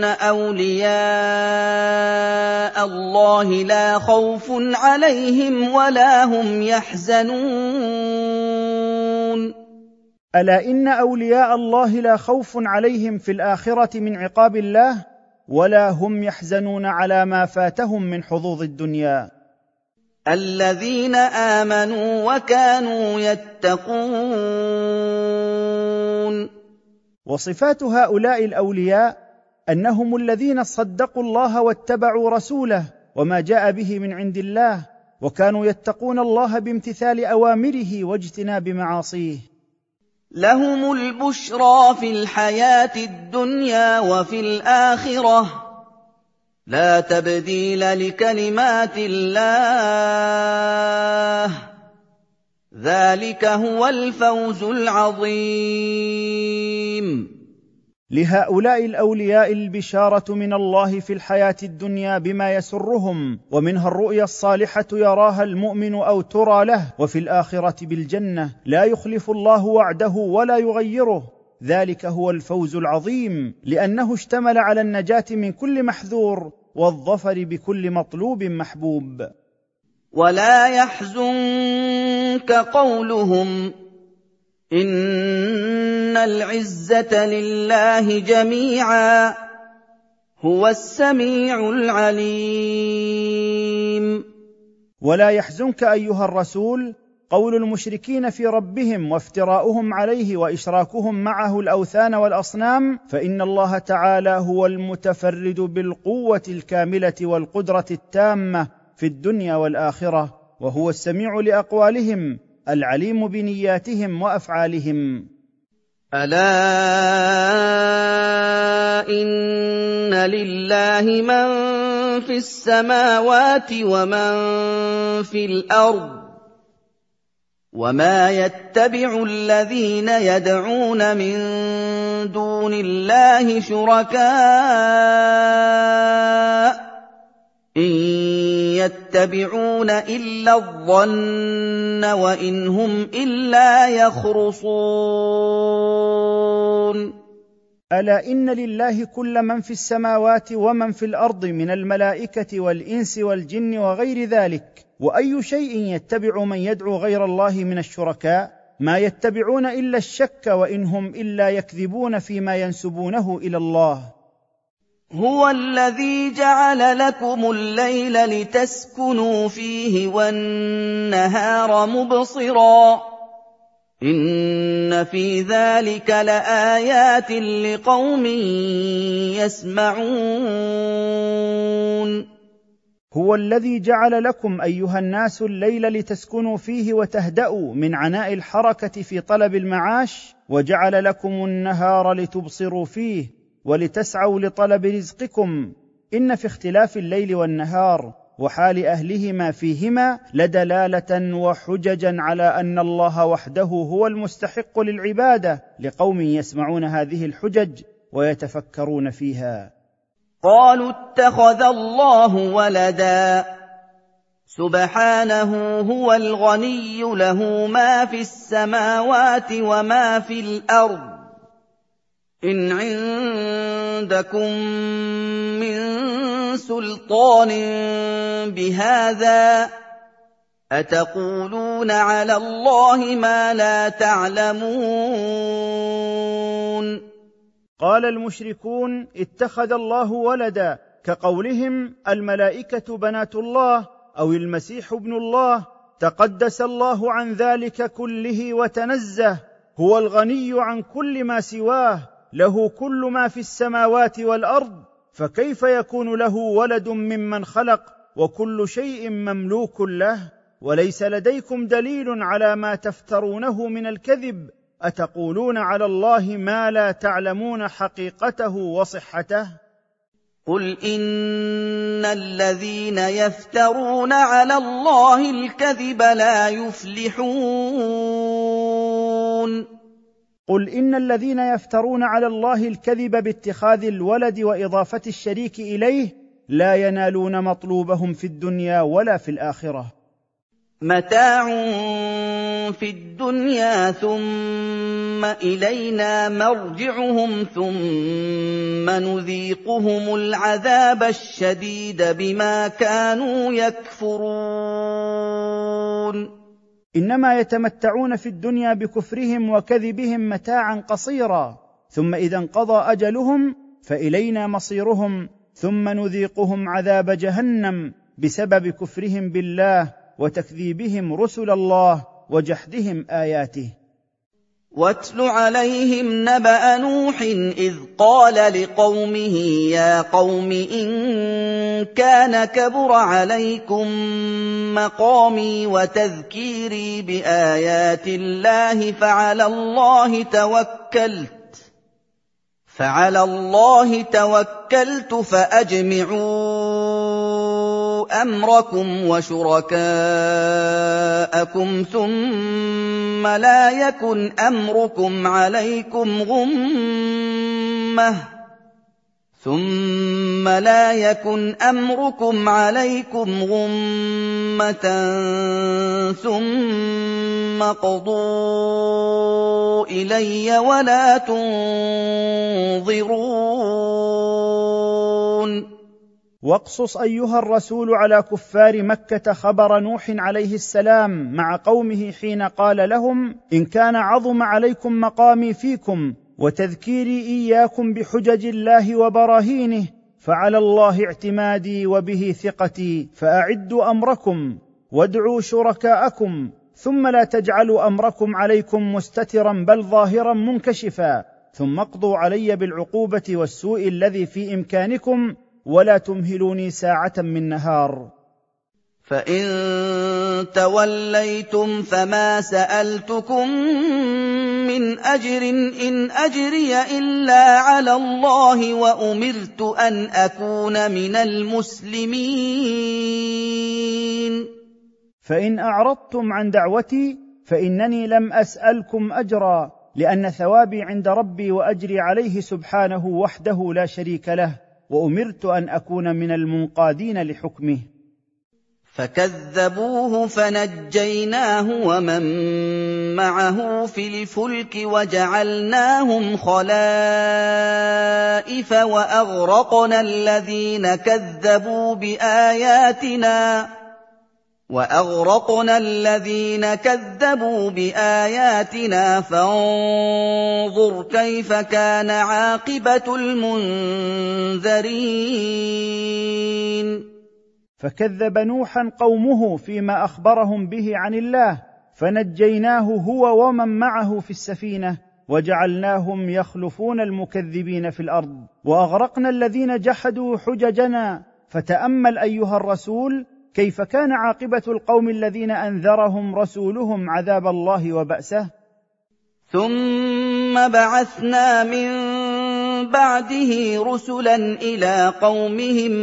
أولياء الله لا خوف عليهم ولا هم يحزنون. ألا إن أولياء الله لا خوف عليهم في الآخرة من عقاب الله ولا هم يحزنون على ما فاتهم من حظوظ الدنيا. الذين آمنوا وكانوا يتقون. وصفات هؤلاء الأولياء أنهم الذين صدقوا الله واتبعوا رسوله وما جاء به من عند الله وكانوا يتقون الله بامتثال أوامره واجتناب معاصيه. لهم البشرى في الحياة الدنيا وفي الآخرة لا تبديل لكلمات الله ذلك هو الفوز العظيم. لهؤلاء الأولياء البشارة من الله في الحياة الدنيا بما يسرهم ومنها الرؤيا الصالحة يراها المؤمن أو ترى له، وفي الآخرة بالجنة لا يخلف الله وعده ولا يغيره. ذلك هو الفوز العظيم لأنه اشتمل على النجاة من كل محذور والظفر بكل مطلوب محبوب. ولا يحزنك قولهم إن العزة لله جميعا هو السميع العليم. ولا يحزنك أيها الرسول قول المشركين في ربهم وافتراؤهم عليه وإشراكهم معه الأوثان والأصنام، فإن الله تعالى هو المتفرد بالقوة الكاملة والقدرة التامة في الدنيا والآخرة، وهو السميع لأقوالهم العليم بنياتهم وأفعالهم. ألا إن لله من في السماوات ومن في الأرض وما يتبع الذين يدعون من دون الله شركاء إن يتبعون إلا الظن وإن هم إلا يخرصون. ألا إن لله كل من في السماوات ومن في الأرض من الملائكة والإنس والجن وغير ذلك، وأي شيء يتبع من يدعو غير الله من الشركاء؟ ما يتبعون إلا الشك وإن هم إلا يكذبون فيما ينسبونه إلى الله. هو الذي جعل لكم الليل لتسكنوا فيه والنهار مبصرا إِنَّ فِي ذَٰلِكَ لَآيَاتٍ لِّقَوْمٍ يَسْمَعُونَ هو الذي جعل لكم أيها الناس الليل لتسكنوا فيه وتهدأوا من عناء الحركة في طلب المعاش، وجعل لكم النهار لتبصروا فيه ولتسعوا لطلب رزقكم. إن في اختلاف الليل والنهار وحال أهلهما فيهما لدلالة وحججا على أن الله وحده هو المستحق للعبادة لقوم يسمعون هذه الحجج ويتفكرون فيها. قالوا اتخذ الله ولدا سبحانه هو الغني له ما في السماوات وما في الأرض إن عندكم من سلطان بهذا أتقولون على الله ما لا تعلمون. قال المشركون اتخذ الله ولدا، كقولهم الملائكة بنات الله أو المسيح ابن الله. تقدس الله عن ذلك كله وتنزه، هو الغني عن كل ما سواه، له كل ما في السماوات والأرض، فكيف يكون له ولد ممن خلق وكل شيء مملوك له؟ وليس لديكم دليل على ما تفترونه من الكذب، أتقولون على الله ما لا تعلمون حقيقته وصحته؟ قل إن الذين يفترون على الله الكذب لا يفلحون. قل إن الذين يفترون على الله الكذب باتخاذ الولد وإضافة الشريك إليه لا ينالون مطلوبهم في الدنيا ولا في الآخرة. متاع في الدنيا ثم إلينا مرجعهم ثم نذيقهم العذاب الشديد بما كانوا يكفرون. إنما يتمتعون في الدنيا بكفرهم وكذبهم متاعا قصيرا، ثم إذا انقضى أجلهم فإلينا مصيرهم، ثم نذيقهم عذاب جهنم بسبب كفرهم بالله وتكذيبهم رسل الله وجحدهم آياته. واتل عليهم نبأ نوح إذ قال لقومه يا قوم إن كان كبر عليكم مقامي وتذكيري بآيات الله فعلى الله توكلت فأجمعوا أمركم وشركاءكم ثم لا يكن أمركم عليكم غمة ثم قضوا إلي ولا تنظرون. واقصص أيها الرسول على كفار مكة خبر نوح عليه السلام مع قومه حين قال لهم إن كان عظم عليكم مقامي فيكم وتذكيري إياكم بحجج الله وبراهينه فعلى الله اعتمادي وبه ثقتي، فأعدوا أمركم وادعوا شركاءكم، ثم لا تجعلوا أمركم عليكم مستترا بل ظاهرا منكشفا، ثم اقضوا علي بالعقوبة والسوء الذي في إمكانكم ولا تمهلوني ساعة من نهار. فإن توليتم فما سألتكم من أجر إن أجري إلا على الله وأمرت أن أكون من المسلمين. فإن أعرضتم عن دعوتي فإنني لم أسألكم أجرا، لأن ثوابي عند ربي وأجري عليه سبحانه وحده لا شريك له، وأمرت أن أكون من المنقادين لحكمه. فكذبوه فنجيناه ومن معه في الفلك وجعلناهم خلائف وأغرقنا الذين كذبوا بآياتنا فانظر كيف كان عاقبة المنذرين. فكذب نوحا قومه فيما أخبرهم به عن الله، فنجيناه هو ومن معه في السفينه وجعلناهم يخلفون المكذبين في الارض، واغرقنا الذين جحدوا حججنا. فتامل ايها الرسول كيف كان عاقبه القوم الذين انذرهم رسولهم عذاب الله وبأسه. ثم بعثنا من بعده رسلا إلى قومهم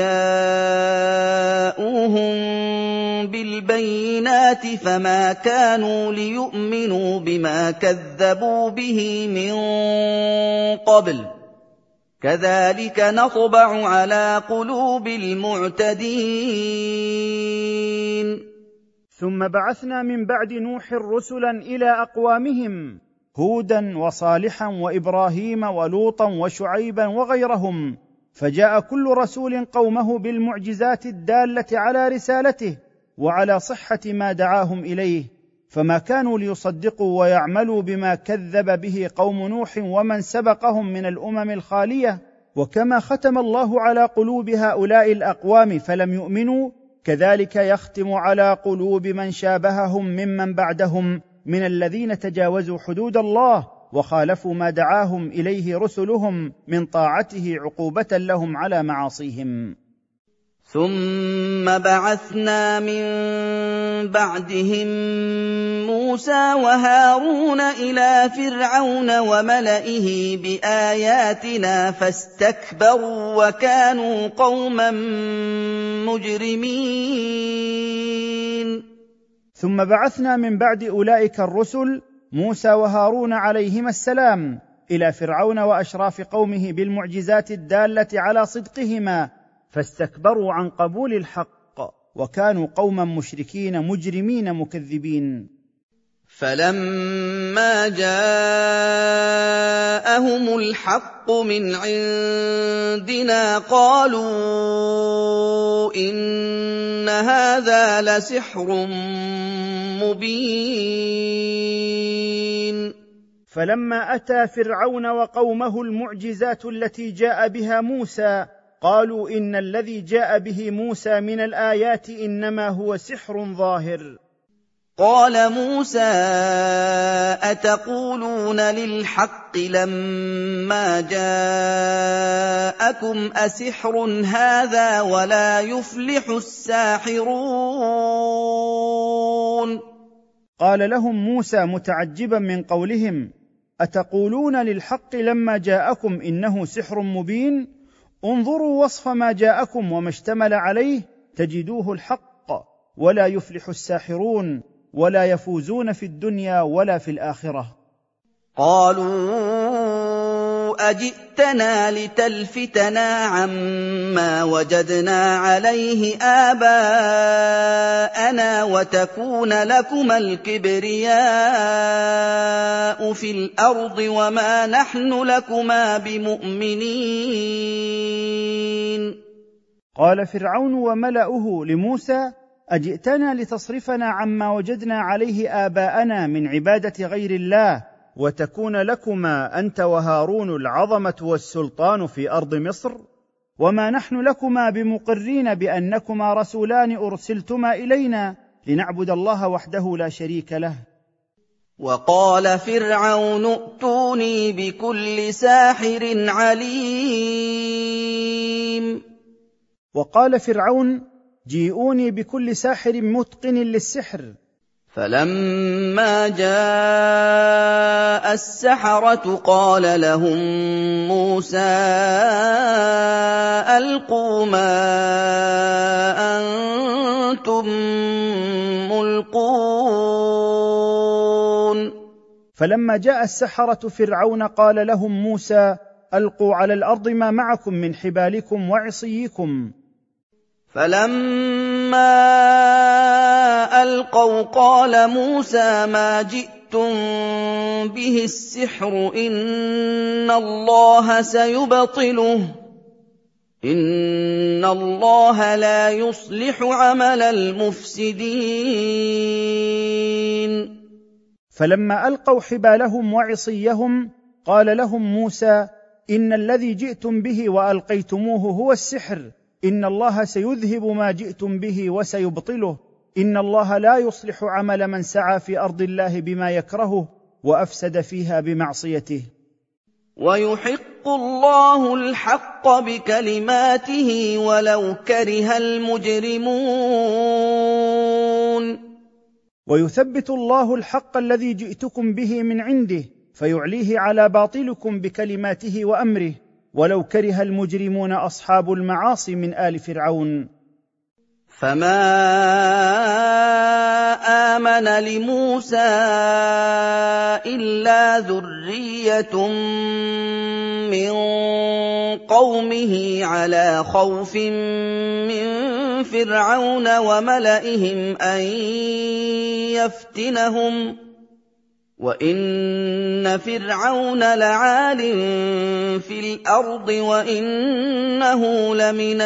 فجاءوهم بالبينات فما كانوا ليؤمنوا بما كذبوا به من قبل، كذلك نطبع على قلوب المعتدين. ثم بعثنا من بعد نوح رسلا إلى أقوامهم، هودا وصالحا وإبراهيم ولوطا وشعيبا وغيرهم، فجاء كل رسول قومه بالمعجزات الدالة على رسالته وعلى صحة ما دعاهم إليه، فما كانوا ليصدقوا ويعملوا بما كذب به قوم نوح ومن سبقهم من الأمم الخالية. وكما ختم الله على قلوب هؤلاء الأقوام فلم يؤمنوا، كذلك يختم على قلوب من شابههم ممن بعدهم من الذين تجاوزوا حدود الله وخالفوا ما دعاهم إليه رسلهم من طاعته عقوبة لهم على معاصيهم. ثم بعثنا من بعدهم موسى وهارون إلى فرعون وملئه بآياتنا فاستكبروا وكانوا قوما مجرمين. ثم بعثنا من بعد أولئك الرسل موسى وهارون عليهما السلام إلى فرعون وأشراف قومه بالمعجزات الدالة على صدقهما، فاستكبروا عن قبول الحق وكانوا قوما مشركين مجرمين مكذبين. فلما جاءهم الحق من عندنا قالوا إن هذا لسحر مبين. فلما أتى فرعون وقومه المعجزات التي جاء بها موسى قالوا إن الذي جاء به موسى من الآيات إنما هو سحر ظاهر. قال موسى أتقولون للحق لما جاءكم أسحر هذا ولا يفلح الساحرون. قال لهم موسى متعجبا من قولهم أتقولون للحق لما جاءكم إنه سحر مبين؟ انظروا وصف ما جاءكم وما اشتمل عليه تجدوه الحق، ولا يفلح الساحرون ولا يفوزون في الدنيا ولا في الآخرة. قالوا أجئتنا لتلفتنا عما وجدنا عليه آباءنا وتكون لكما الكبرياء في الأرض وما نحن لكما بمؤمنين. قال فرعون وملأه لموسى أجئتنا لتصرفنا عما وجدنا عليه آباءنا من عبادة غير الله وتكون لكما أنت وهارون العظمة والسلطان في أرض مصر؟ وما نحن لكما بمقرين بأنكما رسولان أرسلتما إلينا لنعبد الله وحده لا شريك له. وقال فرعون ائتوني بكل ساحر عليم. وقال فرعون جيئوني بكل ساحر متقن للسحر. فلما جاء السحرة قال لهم موسى ألقوا ما أنتم ملقون. فلما جاء السحرة فرعون قال لهم موسى ألقوا على الأرض ما معكم من حبالكم وعصيكم. فلما ألقوا قال موسى ما جئتم به السحر إن الله سيبطله إن الله لا يصلح عمل المفسدين. فلما ألقوا حبالهم وعصيهم قال لهم موسى إن الذي جئتم به وألقيتموه هو السحر، إن الله سيذهب ما جئتم به وسيبطله إن الله لا يصلح عمل من سعى في أرض الله بما يكرهه وأفسد فيها بمعصيته. ويحق الله الحق بكلماته ولو كره المجرمون. ويثبت الله الحق الذي جئتكم به من عنده فيعليه على باطلكم بكلماته وأمره، ولو كره المجرمون أصحاب المعاصي من آل فرعون. فما آمن لموسى إلا ذرية من قومه على خوف من فرعون وملئهم أن يفتنهم، وإن فرعون لعال في الأرض وإنه لمن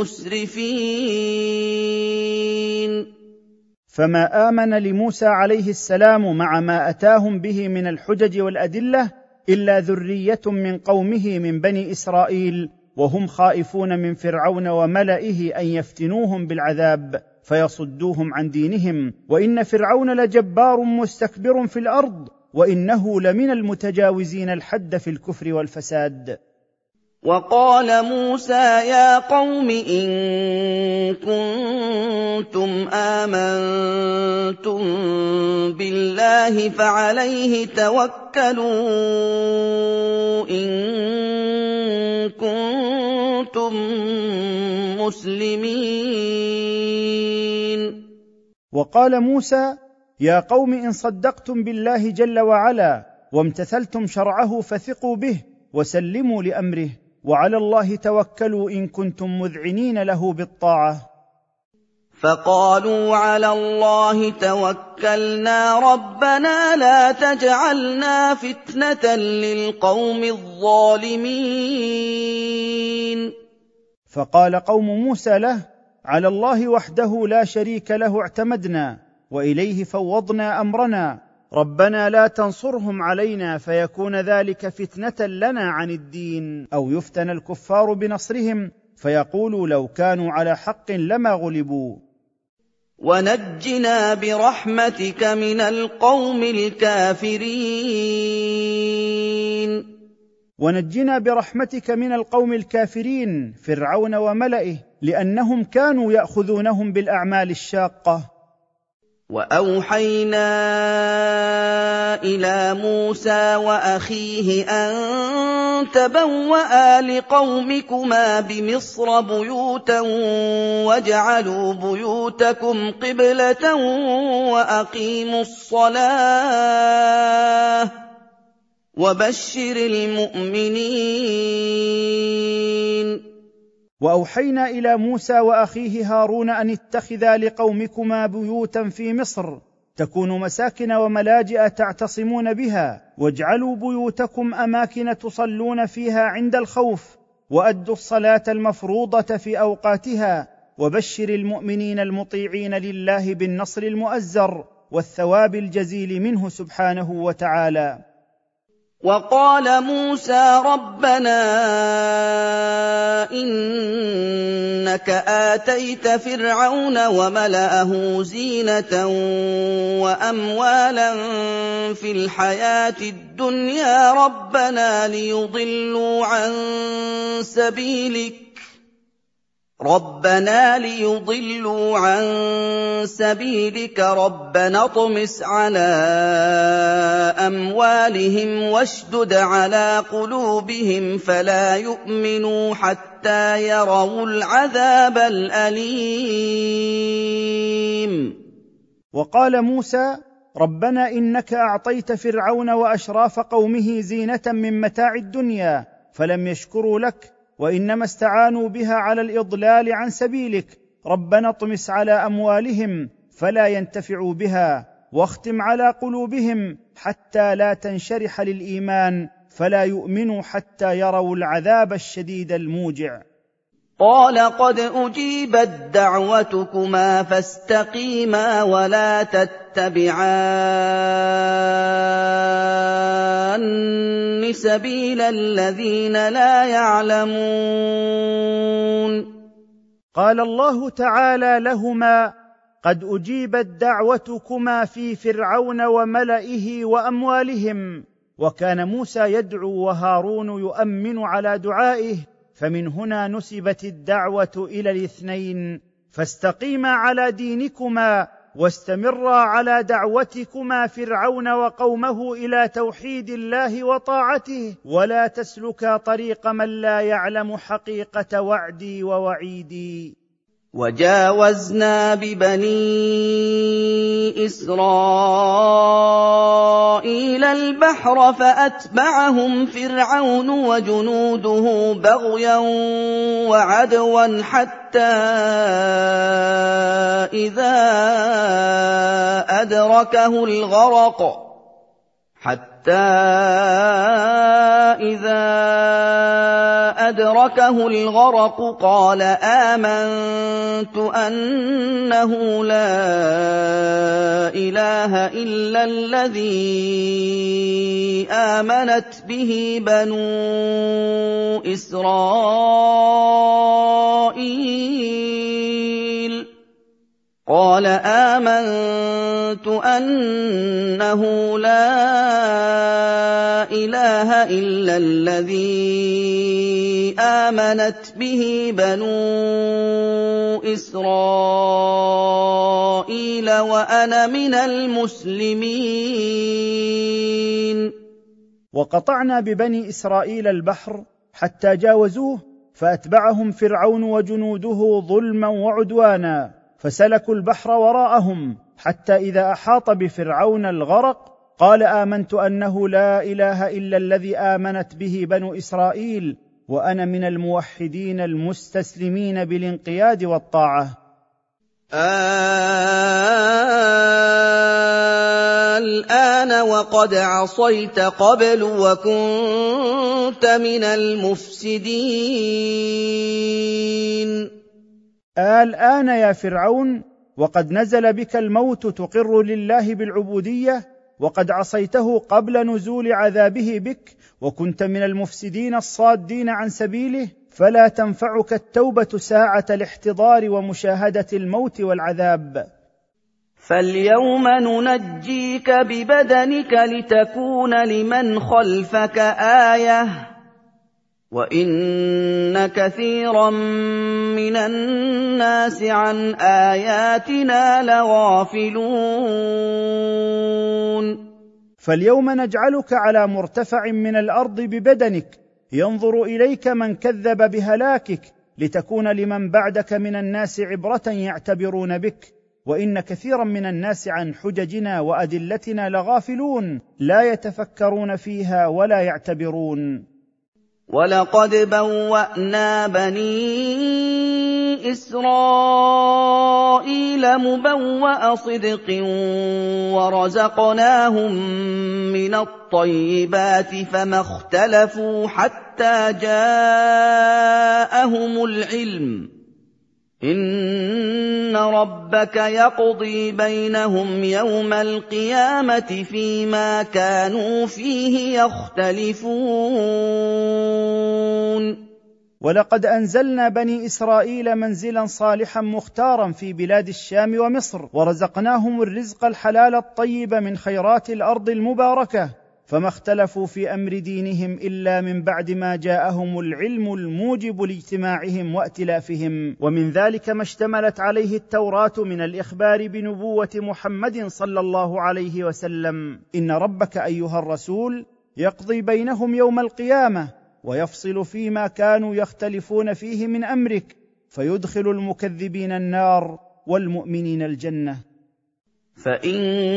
المسرفين. فما آمن لموسى عليه السلام مع ما أتاهم به من الحجج والأدلة إلا ذرية من قومه من بني إسرائيل، وهم خائفون من فرعون وملئه أن يفتنوهم بالعذاب فيصدوهم عن دينهم، وإن فرعون لجبار مستكبر في الأرض، وإنه لمن المتجاوزين الحد في الكفر والفساد. وقال موسى يا قوم إن كنتم آمنتم بالله فعليه توكلوا إن كنتم مسلمين. وقال موسى يا قوم إن صدقتم بالله جل وعلا وامتثلتم شرعه فثقوا به وسلموا لأمره، وعلى الله توكلوا إن كنتم مذعنين له بالطاعة. فقالوا على الله توكلنا ربنا لا تجعلنا فتنة للقوم الظالمين. فقال قوم موسى له على الله وحده لا شريك له اعتمدنا وإليه فوضنا أمرنا، ربنا لا تنصرهم علينا فيكون ذلك فتنة لنا عن الدين، أو يفتن الكفار بنصرهم فيقولوا لو كانوا على حق لما غلبوا. ونجنا برحمتك من القوم الكافرين. ونجنا برحمتك من القوم الكافرين فرعون وملئه، لأنهم كانوا يأخذونهم بالأعمال الشاقة. وأوحينا إلى موسى وأخيه أن تبوأ لقومكما بمصر بيوتا واجعلوا بيوتكم قبلة وأقيموا الصلاة وبشر المؤمنين. وأوحينا إلى موسى وأخيه هارون أن اتخذا لقومكما بيوتا في مصر تكون مساكن وملاجئ تعتصمون بها، واجعلوا بيوتكم أماكن تصلون فيها عند الخوف، وأدوا الصلاة المفروضة في أوقاتها، وبشر المؤمنين المطيعين لله بالنصر المؤزر والثواب الجزيل منه سبحانه وتعالى. وقال موسى ربنا إنك آتيت فرعون وملأه زينة وأموالا في الحياة الدنيا ربنا ليضلوا عن سبيلك ربنا اطمس على أموالهم واشدد على قلوبهم فلا يؤمنوا حتى يروا العذاب الأليم. وقال موسى ربنا إنك أعطيت فرعون وأشراف قومه زينة من متاع الدنيا فلم يشكروا لك، وإنما استعانوا بها على الإضلال عن سبيلك، ربنا اطمس على أموالهم فلا ينتفعوا بها، واختم على قلوبهم حتى لا تنشرح للإيمان فلا يؤمنوا حتى يروا العذاب الشديد الموجع. قال قد أجيبت دعوتكما فاستقيما ولا تتبعان سبيل الذين لا يعلمون. قال الله تعالى لهما قد أجيبت دعوتكما في فرعون وملئه وأموالهم. وكان موسى يدعو وهارون يؤمن على دعائه، فمن هنا نسبت الدعوة إلى الاثنين. فاستقيما على دينكما واستمرا على دعوتكما فرعون وقومه إلى توحيد الله وطاعته، ولا تسلكا طريق من لا يعلم حقيقة وعدي ووعيدي. وجاوزنا ببني إسرائيل البحر فأتبعهم فرعون وجنوده بغيا وعدوا حتى إذا أدركه الغرق قال آمنت أنه لا إله إلا الذي آمنت به بنو إسرائيل وأنا من المسلمين. وقطعنا ببني إسرائيل البحر حتى جاوزوه، فأتبعهم فرعون وجنوده ظلما وعدوانا، فسلكوا البحر وراءهم حتى إذا أحاط بفرعون الغرق قال آمنت أنه لا إله إلا الذي آمنت به بنو إسرائيل وأنا من الموحدين المستسلمين بالانقياد والطاعة. الآن وقد عصيت قبل وكنت من المفسدين. الآن يا فرعون وقد نزل بك الموت تقر لله بالعبودية، وقد عصيته قبل نزول عذابه بك، وكنت من المفسدين الصادين عن سبيله، فلا تنفعك التوبة ساعة الاحتضار ومشاهدة الموت والعذاب. فاليوم ننجيك ببدنك لتكون لمن خلفك آية وإن كثيرا من الناس عن آياتنا لغافلون. فاليوم نجعلك على مرتفع من الأرض ببدنك ينظر إليك من كذب بهلاكك، لتكون لمن بعدك من الناس عبرة يعتبرون بك، وإن كثيرا من الناس عن حججنا وأدلتنا لغافلون، لا يتفكرون فيها ولا يعتبرون. ولقد بوأنا بني إسرائيل مبوأ صدق ورزقناهم من الطيبات فما اختلفوا حتى جاءهم العلم إن ربك يقضي بينهم يوم القيامة فيما كانوا فيه يختلفون. ولقد أنزلنا بني إسرائيل منزلا صالحا مختارا في بلاد الشام ومصر، ورزقناهم الرزق الحلال الطيب من خيرات الأرض المباركة، فما اختلفوا في أمر دينهم إلا من بعد ما جاءهم العلم الموجب لاجتماعهم وائتلافهم، ومن ذلك ما اشتملت عليه التوراة من الإخبار بنبوة محمد صلى الله عليه وسلم. إن ربك أيها الرسول يقضي بينهم يوم القيامة ويفصل فيما كانوا يختلفون فيه من أمرك، فيدخل المكذبين النار والمؤمنين الجنة. فإن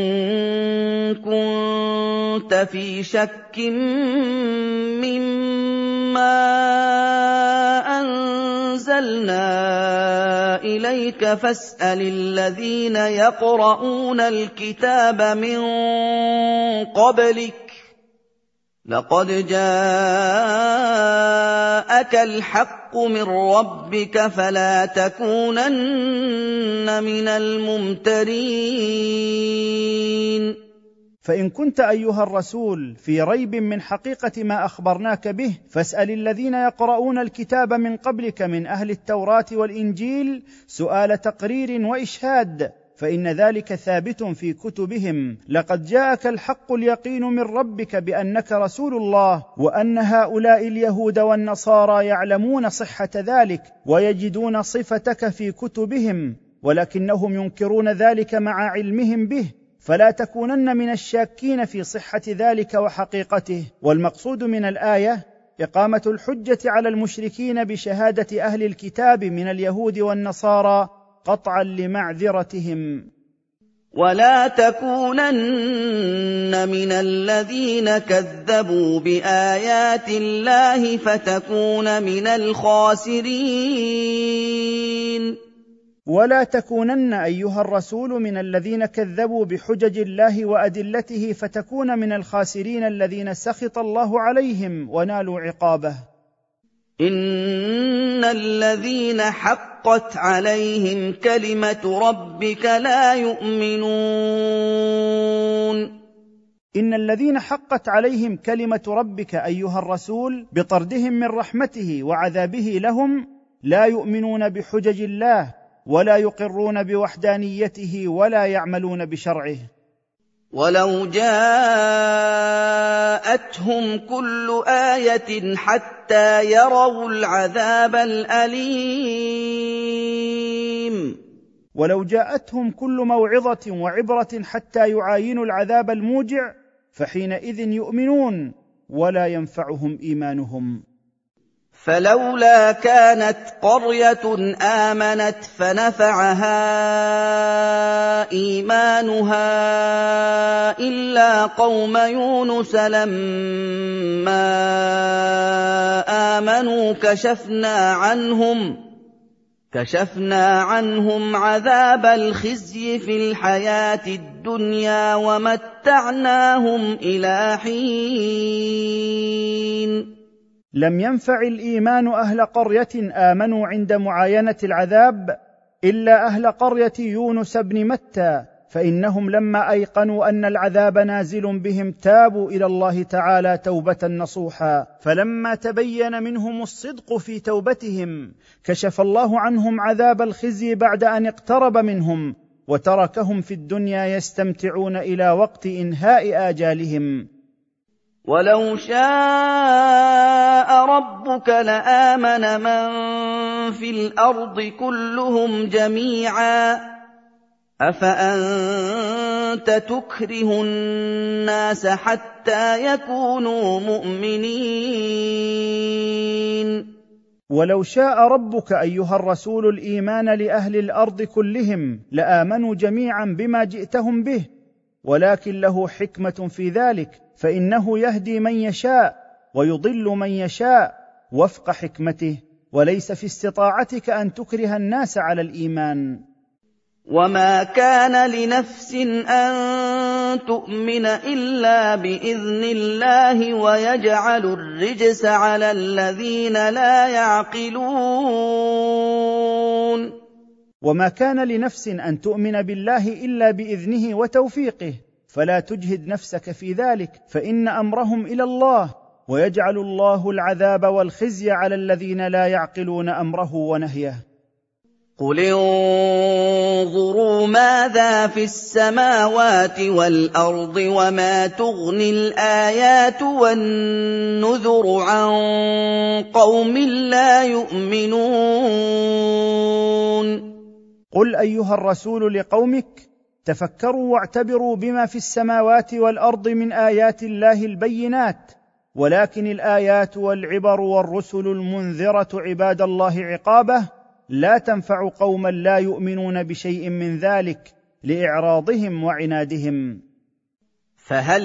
كنت في شك مما أنزلنا إليك فاسأل الذين يقرؤون الكتاب من قبلك لقد جاءك الحق من ربك فلا تكونن من الممترين. فإن كنت أيها الرسول في ريب من حقيقة ما أخبرناك به، فاسأل الذين يقرؤون الكتاب من قبلك من أهل التوراة والإنجيل سؤال تقرير وإشهاد، فإن ذلك ثابت في كتبهم: لقد جاءك الحق اليقين من ربك بأنك رسول الله، وأن هؤلاء اليهود والنصارى يعلمون صحة ذلك ويجدون صفتك في كتبهم، ولكنهم ينكرون ذلك مع علمهم به، فلا تكونن من الشاكين في صحة ذلك وحقيقته. والمقصود من الآية إقامة الحجة على المشركين بشهادة أهل الكتاب من اليهود والنصارى قطعا لمعذرتهم. ولا تكونن من الذين كذبوا بآيات الله فتكون من الخاسرين. ولا تكونن أيها الرسول من الذين كذبوا بحجج الله وأدلته فتكون من الخاسرين الذين سخط الله عليهم ونالوا عقابه. إن الذين حقت عليهم كلمة ربك لا يؤمنون. إن الذين حقت عليهم كلمة ربك أيها الرسول بطردهم من رحمته وعذابه لهم لا يؤمنون بحجج الله، ولا يقرون بوحدانيته، ولا يعملون بشرعه. ولو جاءتهم كل آية حتى يروا العذاب الأليم. ولو جاءتهم كل موعظة وعبرة حتى يعاينوا العذاب الموجع فحينئذ يؤمنون ولا ينفعهم إيمانهم. فلولا كانت قرية آمنت فنفعها إيمانها إلا قوم يونس لما آمنوا كشفنا عنهم عذاب الخزي في الحياة الدنيا ومتعناهم إلى حين. لم ينفع الإيمان أهل قرية آمنوا عند معاينة العذاب إلا أهل قرية يونس بن متى، فإنهم لما أيقنوا أن العذاب نازل بهم تابوا إلى الله تعالى توبة نصوحا، فلما تبين منهم الصدق في توبتهم كشف الله عنهم عذاب الخزي بعد أن اقترب منهم، وتركهم في الدنيا يستمتعون إلى وقت إنهاء آجالهم. ولو شاء ربك لآمن من في الأرض كلهم جميعا أفأنت تكره الناس حتى يكونوا مؤمنين. ولو شاء ربك أيها الرسول الإيمان لأهل الأرض كلهم لآمنوا جميعا بما جئتهم به، ولكن له حكمة في ذلك، فإنه يهدي من يشاء ويضل من يشاء وفق حكمته، وليس في استطاعتك أن تكره الناس على الإيمان. وما كان لنفس أن تؤمن إلا بإذن الله ويجعل الرجس على الذين لا يعقلون. وما كان لنفس أن تؤمن بالله إلا بإذنه وتوفيقه، فلا تجهد نفسك في ذلك، فإن أمرهم إلى الله، ويجعل الله العذاب والخزي على الذين لا يعقلون أمره ونهيه. قل انظروا ماذا في السماوات والأرض وما تغني الآيات والنذر عن قوم لا يؤمنون. قل أيها الرسول لقومك: تفكروا واعتبروا بما في السماوات والأرض من آيات الله البينات، ولكن الآيات والعبر والرسل المنذرة عباد الله عقابه لا تنفع قوما لا يؤمنون بشيء من ذلك لإعراضهم وعنادهم. فهل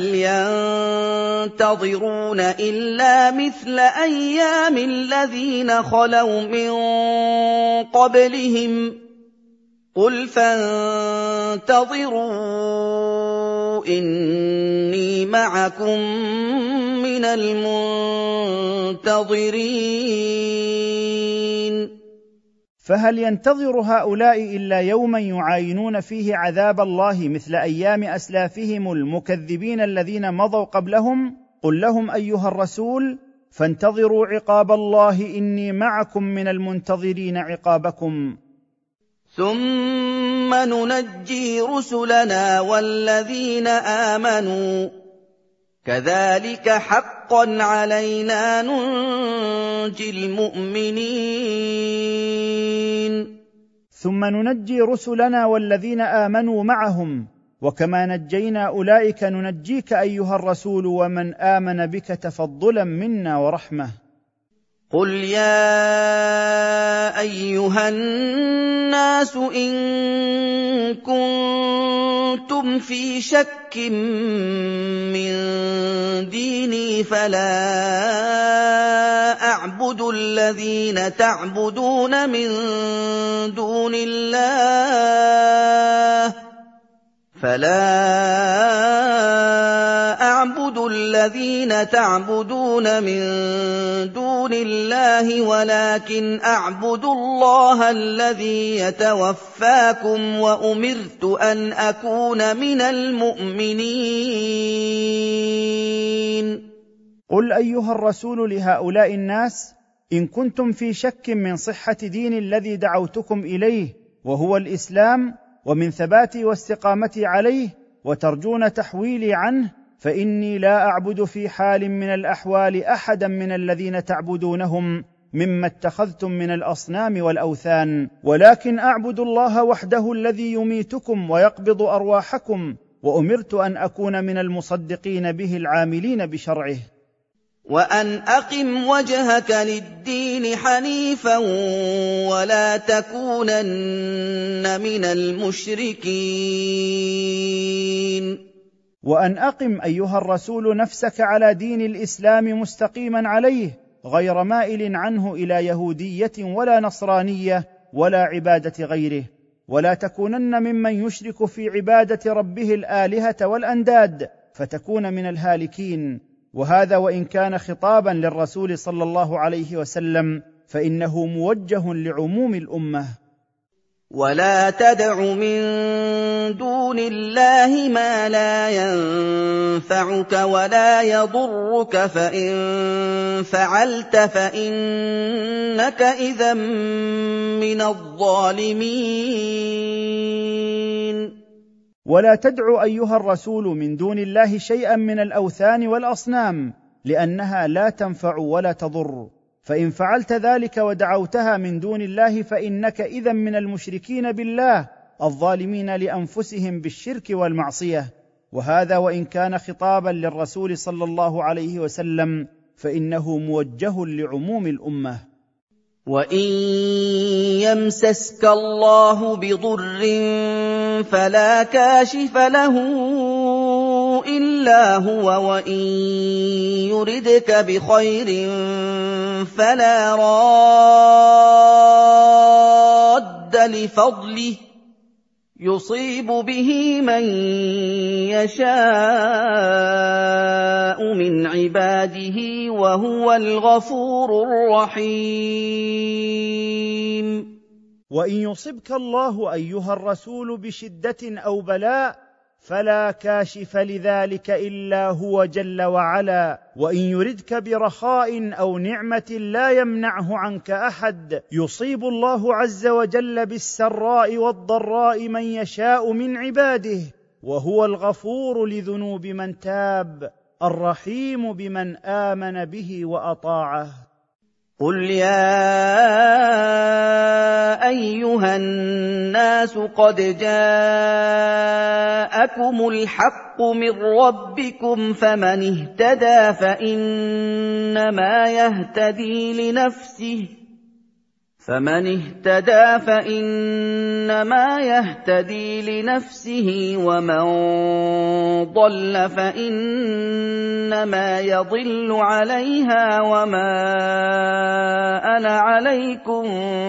ينتظرون إلا مثل أيام الذين خلوا من قبلهم قل فانتظروا إني معكم من المنتظرين. فهل ينتظر هؤلاء إلا يوما يعاينون فيه عذاب الله مثل أيام أسلافهم المكذبين الذين مضوا قبلهم؟ قل لهم أيها الرسول: فانتظروا عقاب الله إني معكم من المنتظرين عقابكم. ثُمَّ نُنَجِّي رُسُلَنَا وَالَّذِينَ آمَنُوا كَذَٰلِكَ حَقًّا عَلَيْنَا نُنجِي الْمُؤْمِنِينَ ثم ننجي رسلنا والذين آمنوا معهم، وكما نجينا أولئك ننجيك أيها الرسول ومن آمن بك تفضلا منا ورحمة. قُلْ يَا أَيُّهَا النَّاسُ إِن كُنتُمْ فِي شَكٍّ مِّن دِينِي فَلَا أَعْبُدُ الَّذِينَ تَعْبُدُونَ من دون الله ولكن أعبد الله الذي يتوفاكم وأمرت أن أكون من المؤمنين. قل أيها الرسول لهؤلاء الناس: إن كنتم في شك من صحة دين الذي دعوتكم إليه وهو الإسلام ومن ثباتي واستقامتي عليه وترجون تحويلي عنه، فإني لا أعبد في حال من الأحوال أحدا من الذين تعبدونهم مما اتخذتم من الأصنام والأوثان، ولكن أعبد الله وحده الذي يميتكم ويقبض أرواحكم، وأمرت أن أكون من المصدقين به العاملين بشرعه. وأن أقم وجهك للدين حنيفا ولا تكونن من المشركين. وأن أقم أيها الرسول نفسك على دين الإسلام مستقيما عليه غير مائل عنه إلى يهودية ولا نصرانية ولا عبادة غيره، ولا تكونن ممن يشرك في عبادة ربه الآلهة والأنداد فتكون من الهالكين. وهذا وإن كان خطابا للرسول صلى الله عليه وسلم فإنه موجه لعموم الأمة. ولا تدع من دون الله ما لا ينفعك ولا يضرك، فإن فعلت فإنك إذا من الظالمين. ولا تدع أيها الرسول من دون الله شيئا من الأوثان والأصنام، لأنها لا تنفع ولا تضر، فإن فعلت ذلك ودعوتها من دون الله فإنك إذن من المشركين بالله الظالمين لأنفسهم بالشرك والمعصية. وهذا وإن كان خطابا للرسول صلى الله عليه وسلم فإنه موجه لعموم الأمة. وإن يمسسك الله بضر فلا كاشف له إلا هو، وإن يردك بخير فلا راد لفضله يصيب به من يشاء من عباده وهو الغفور الرحيم. وإن يصبك الله أيها الرسول بشدة أو بلاء فلا كاشف لذلك إلا هو جل وعلا، وإن يردك برخاء أو نعمة لا يمنعه عنك أحد يصيب الله عز وجل بالسراء والضراء من يشاء من عباده، وهو الغفور لذنوب من تاب الرحيم بمن آمن به وأطاعه. قل يا أيها الناس قد جاءكم الحق من ربكم، فمن اهتدى فإنما يهتدي لنفسه، ومن ضل فإنما يضل عليها، وما أنا عليكم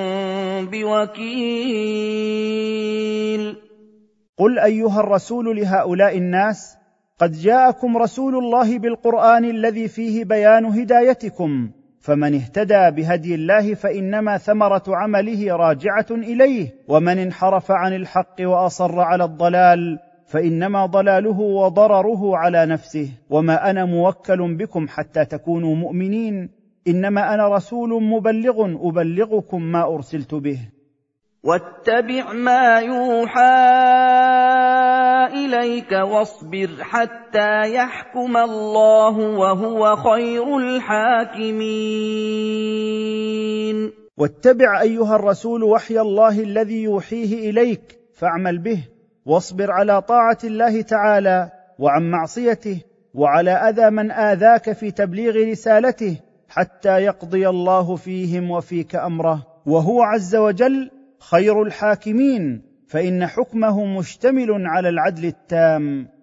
بوكيل. قل أيها الرسول لهؤلاء الناس: قد جاءكم رسول الله بالقرآن الذي فيه بيان هدايتكم، فمن اهتدى بهدي الله فإنما ثمرة عمله راجعة إليه، ومن انحرف عن الحق وأصر على الضلال فإنما ضلاله وضرره على نفسه، وما أنا موكل بكم حتى تكونوا مؤمنين، إنما أنا رسول مبلغ أبلغكم ما أرسلت به. واتبع ما يوحى إليك واصبر حتى يحكم الله وهو خير الحاكمين. واتبع أيها الرسول وحي الله الذي يوحيه إليك فاعمل به، واصبر على طاعة الله تعالى وعن معصيته، وعلى أذى من آذاك في تبليغ رسالته، حتى يقضي الله فيهم وفيك أمره، وهو عز وجل خير الحاكمين، فإن حكمه مشتمل على العدل التام.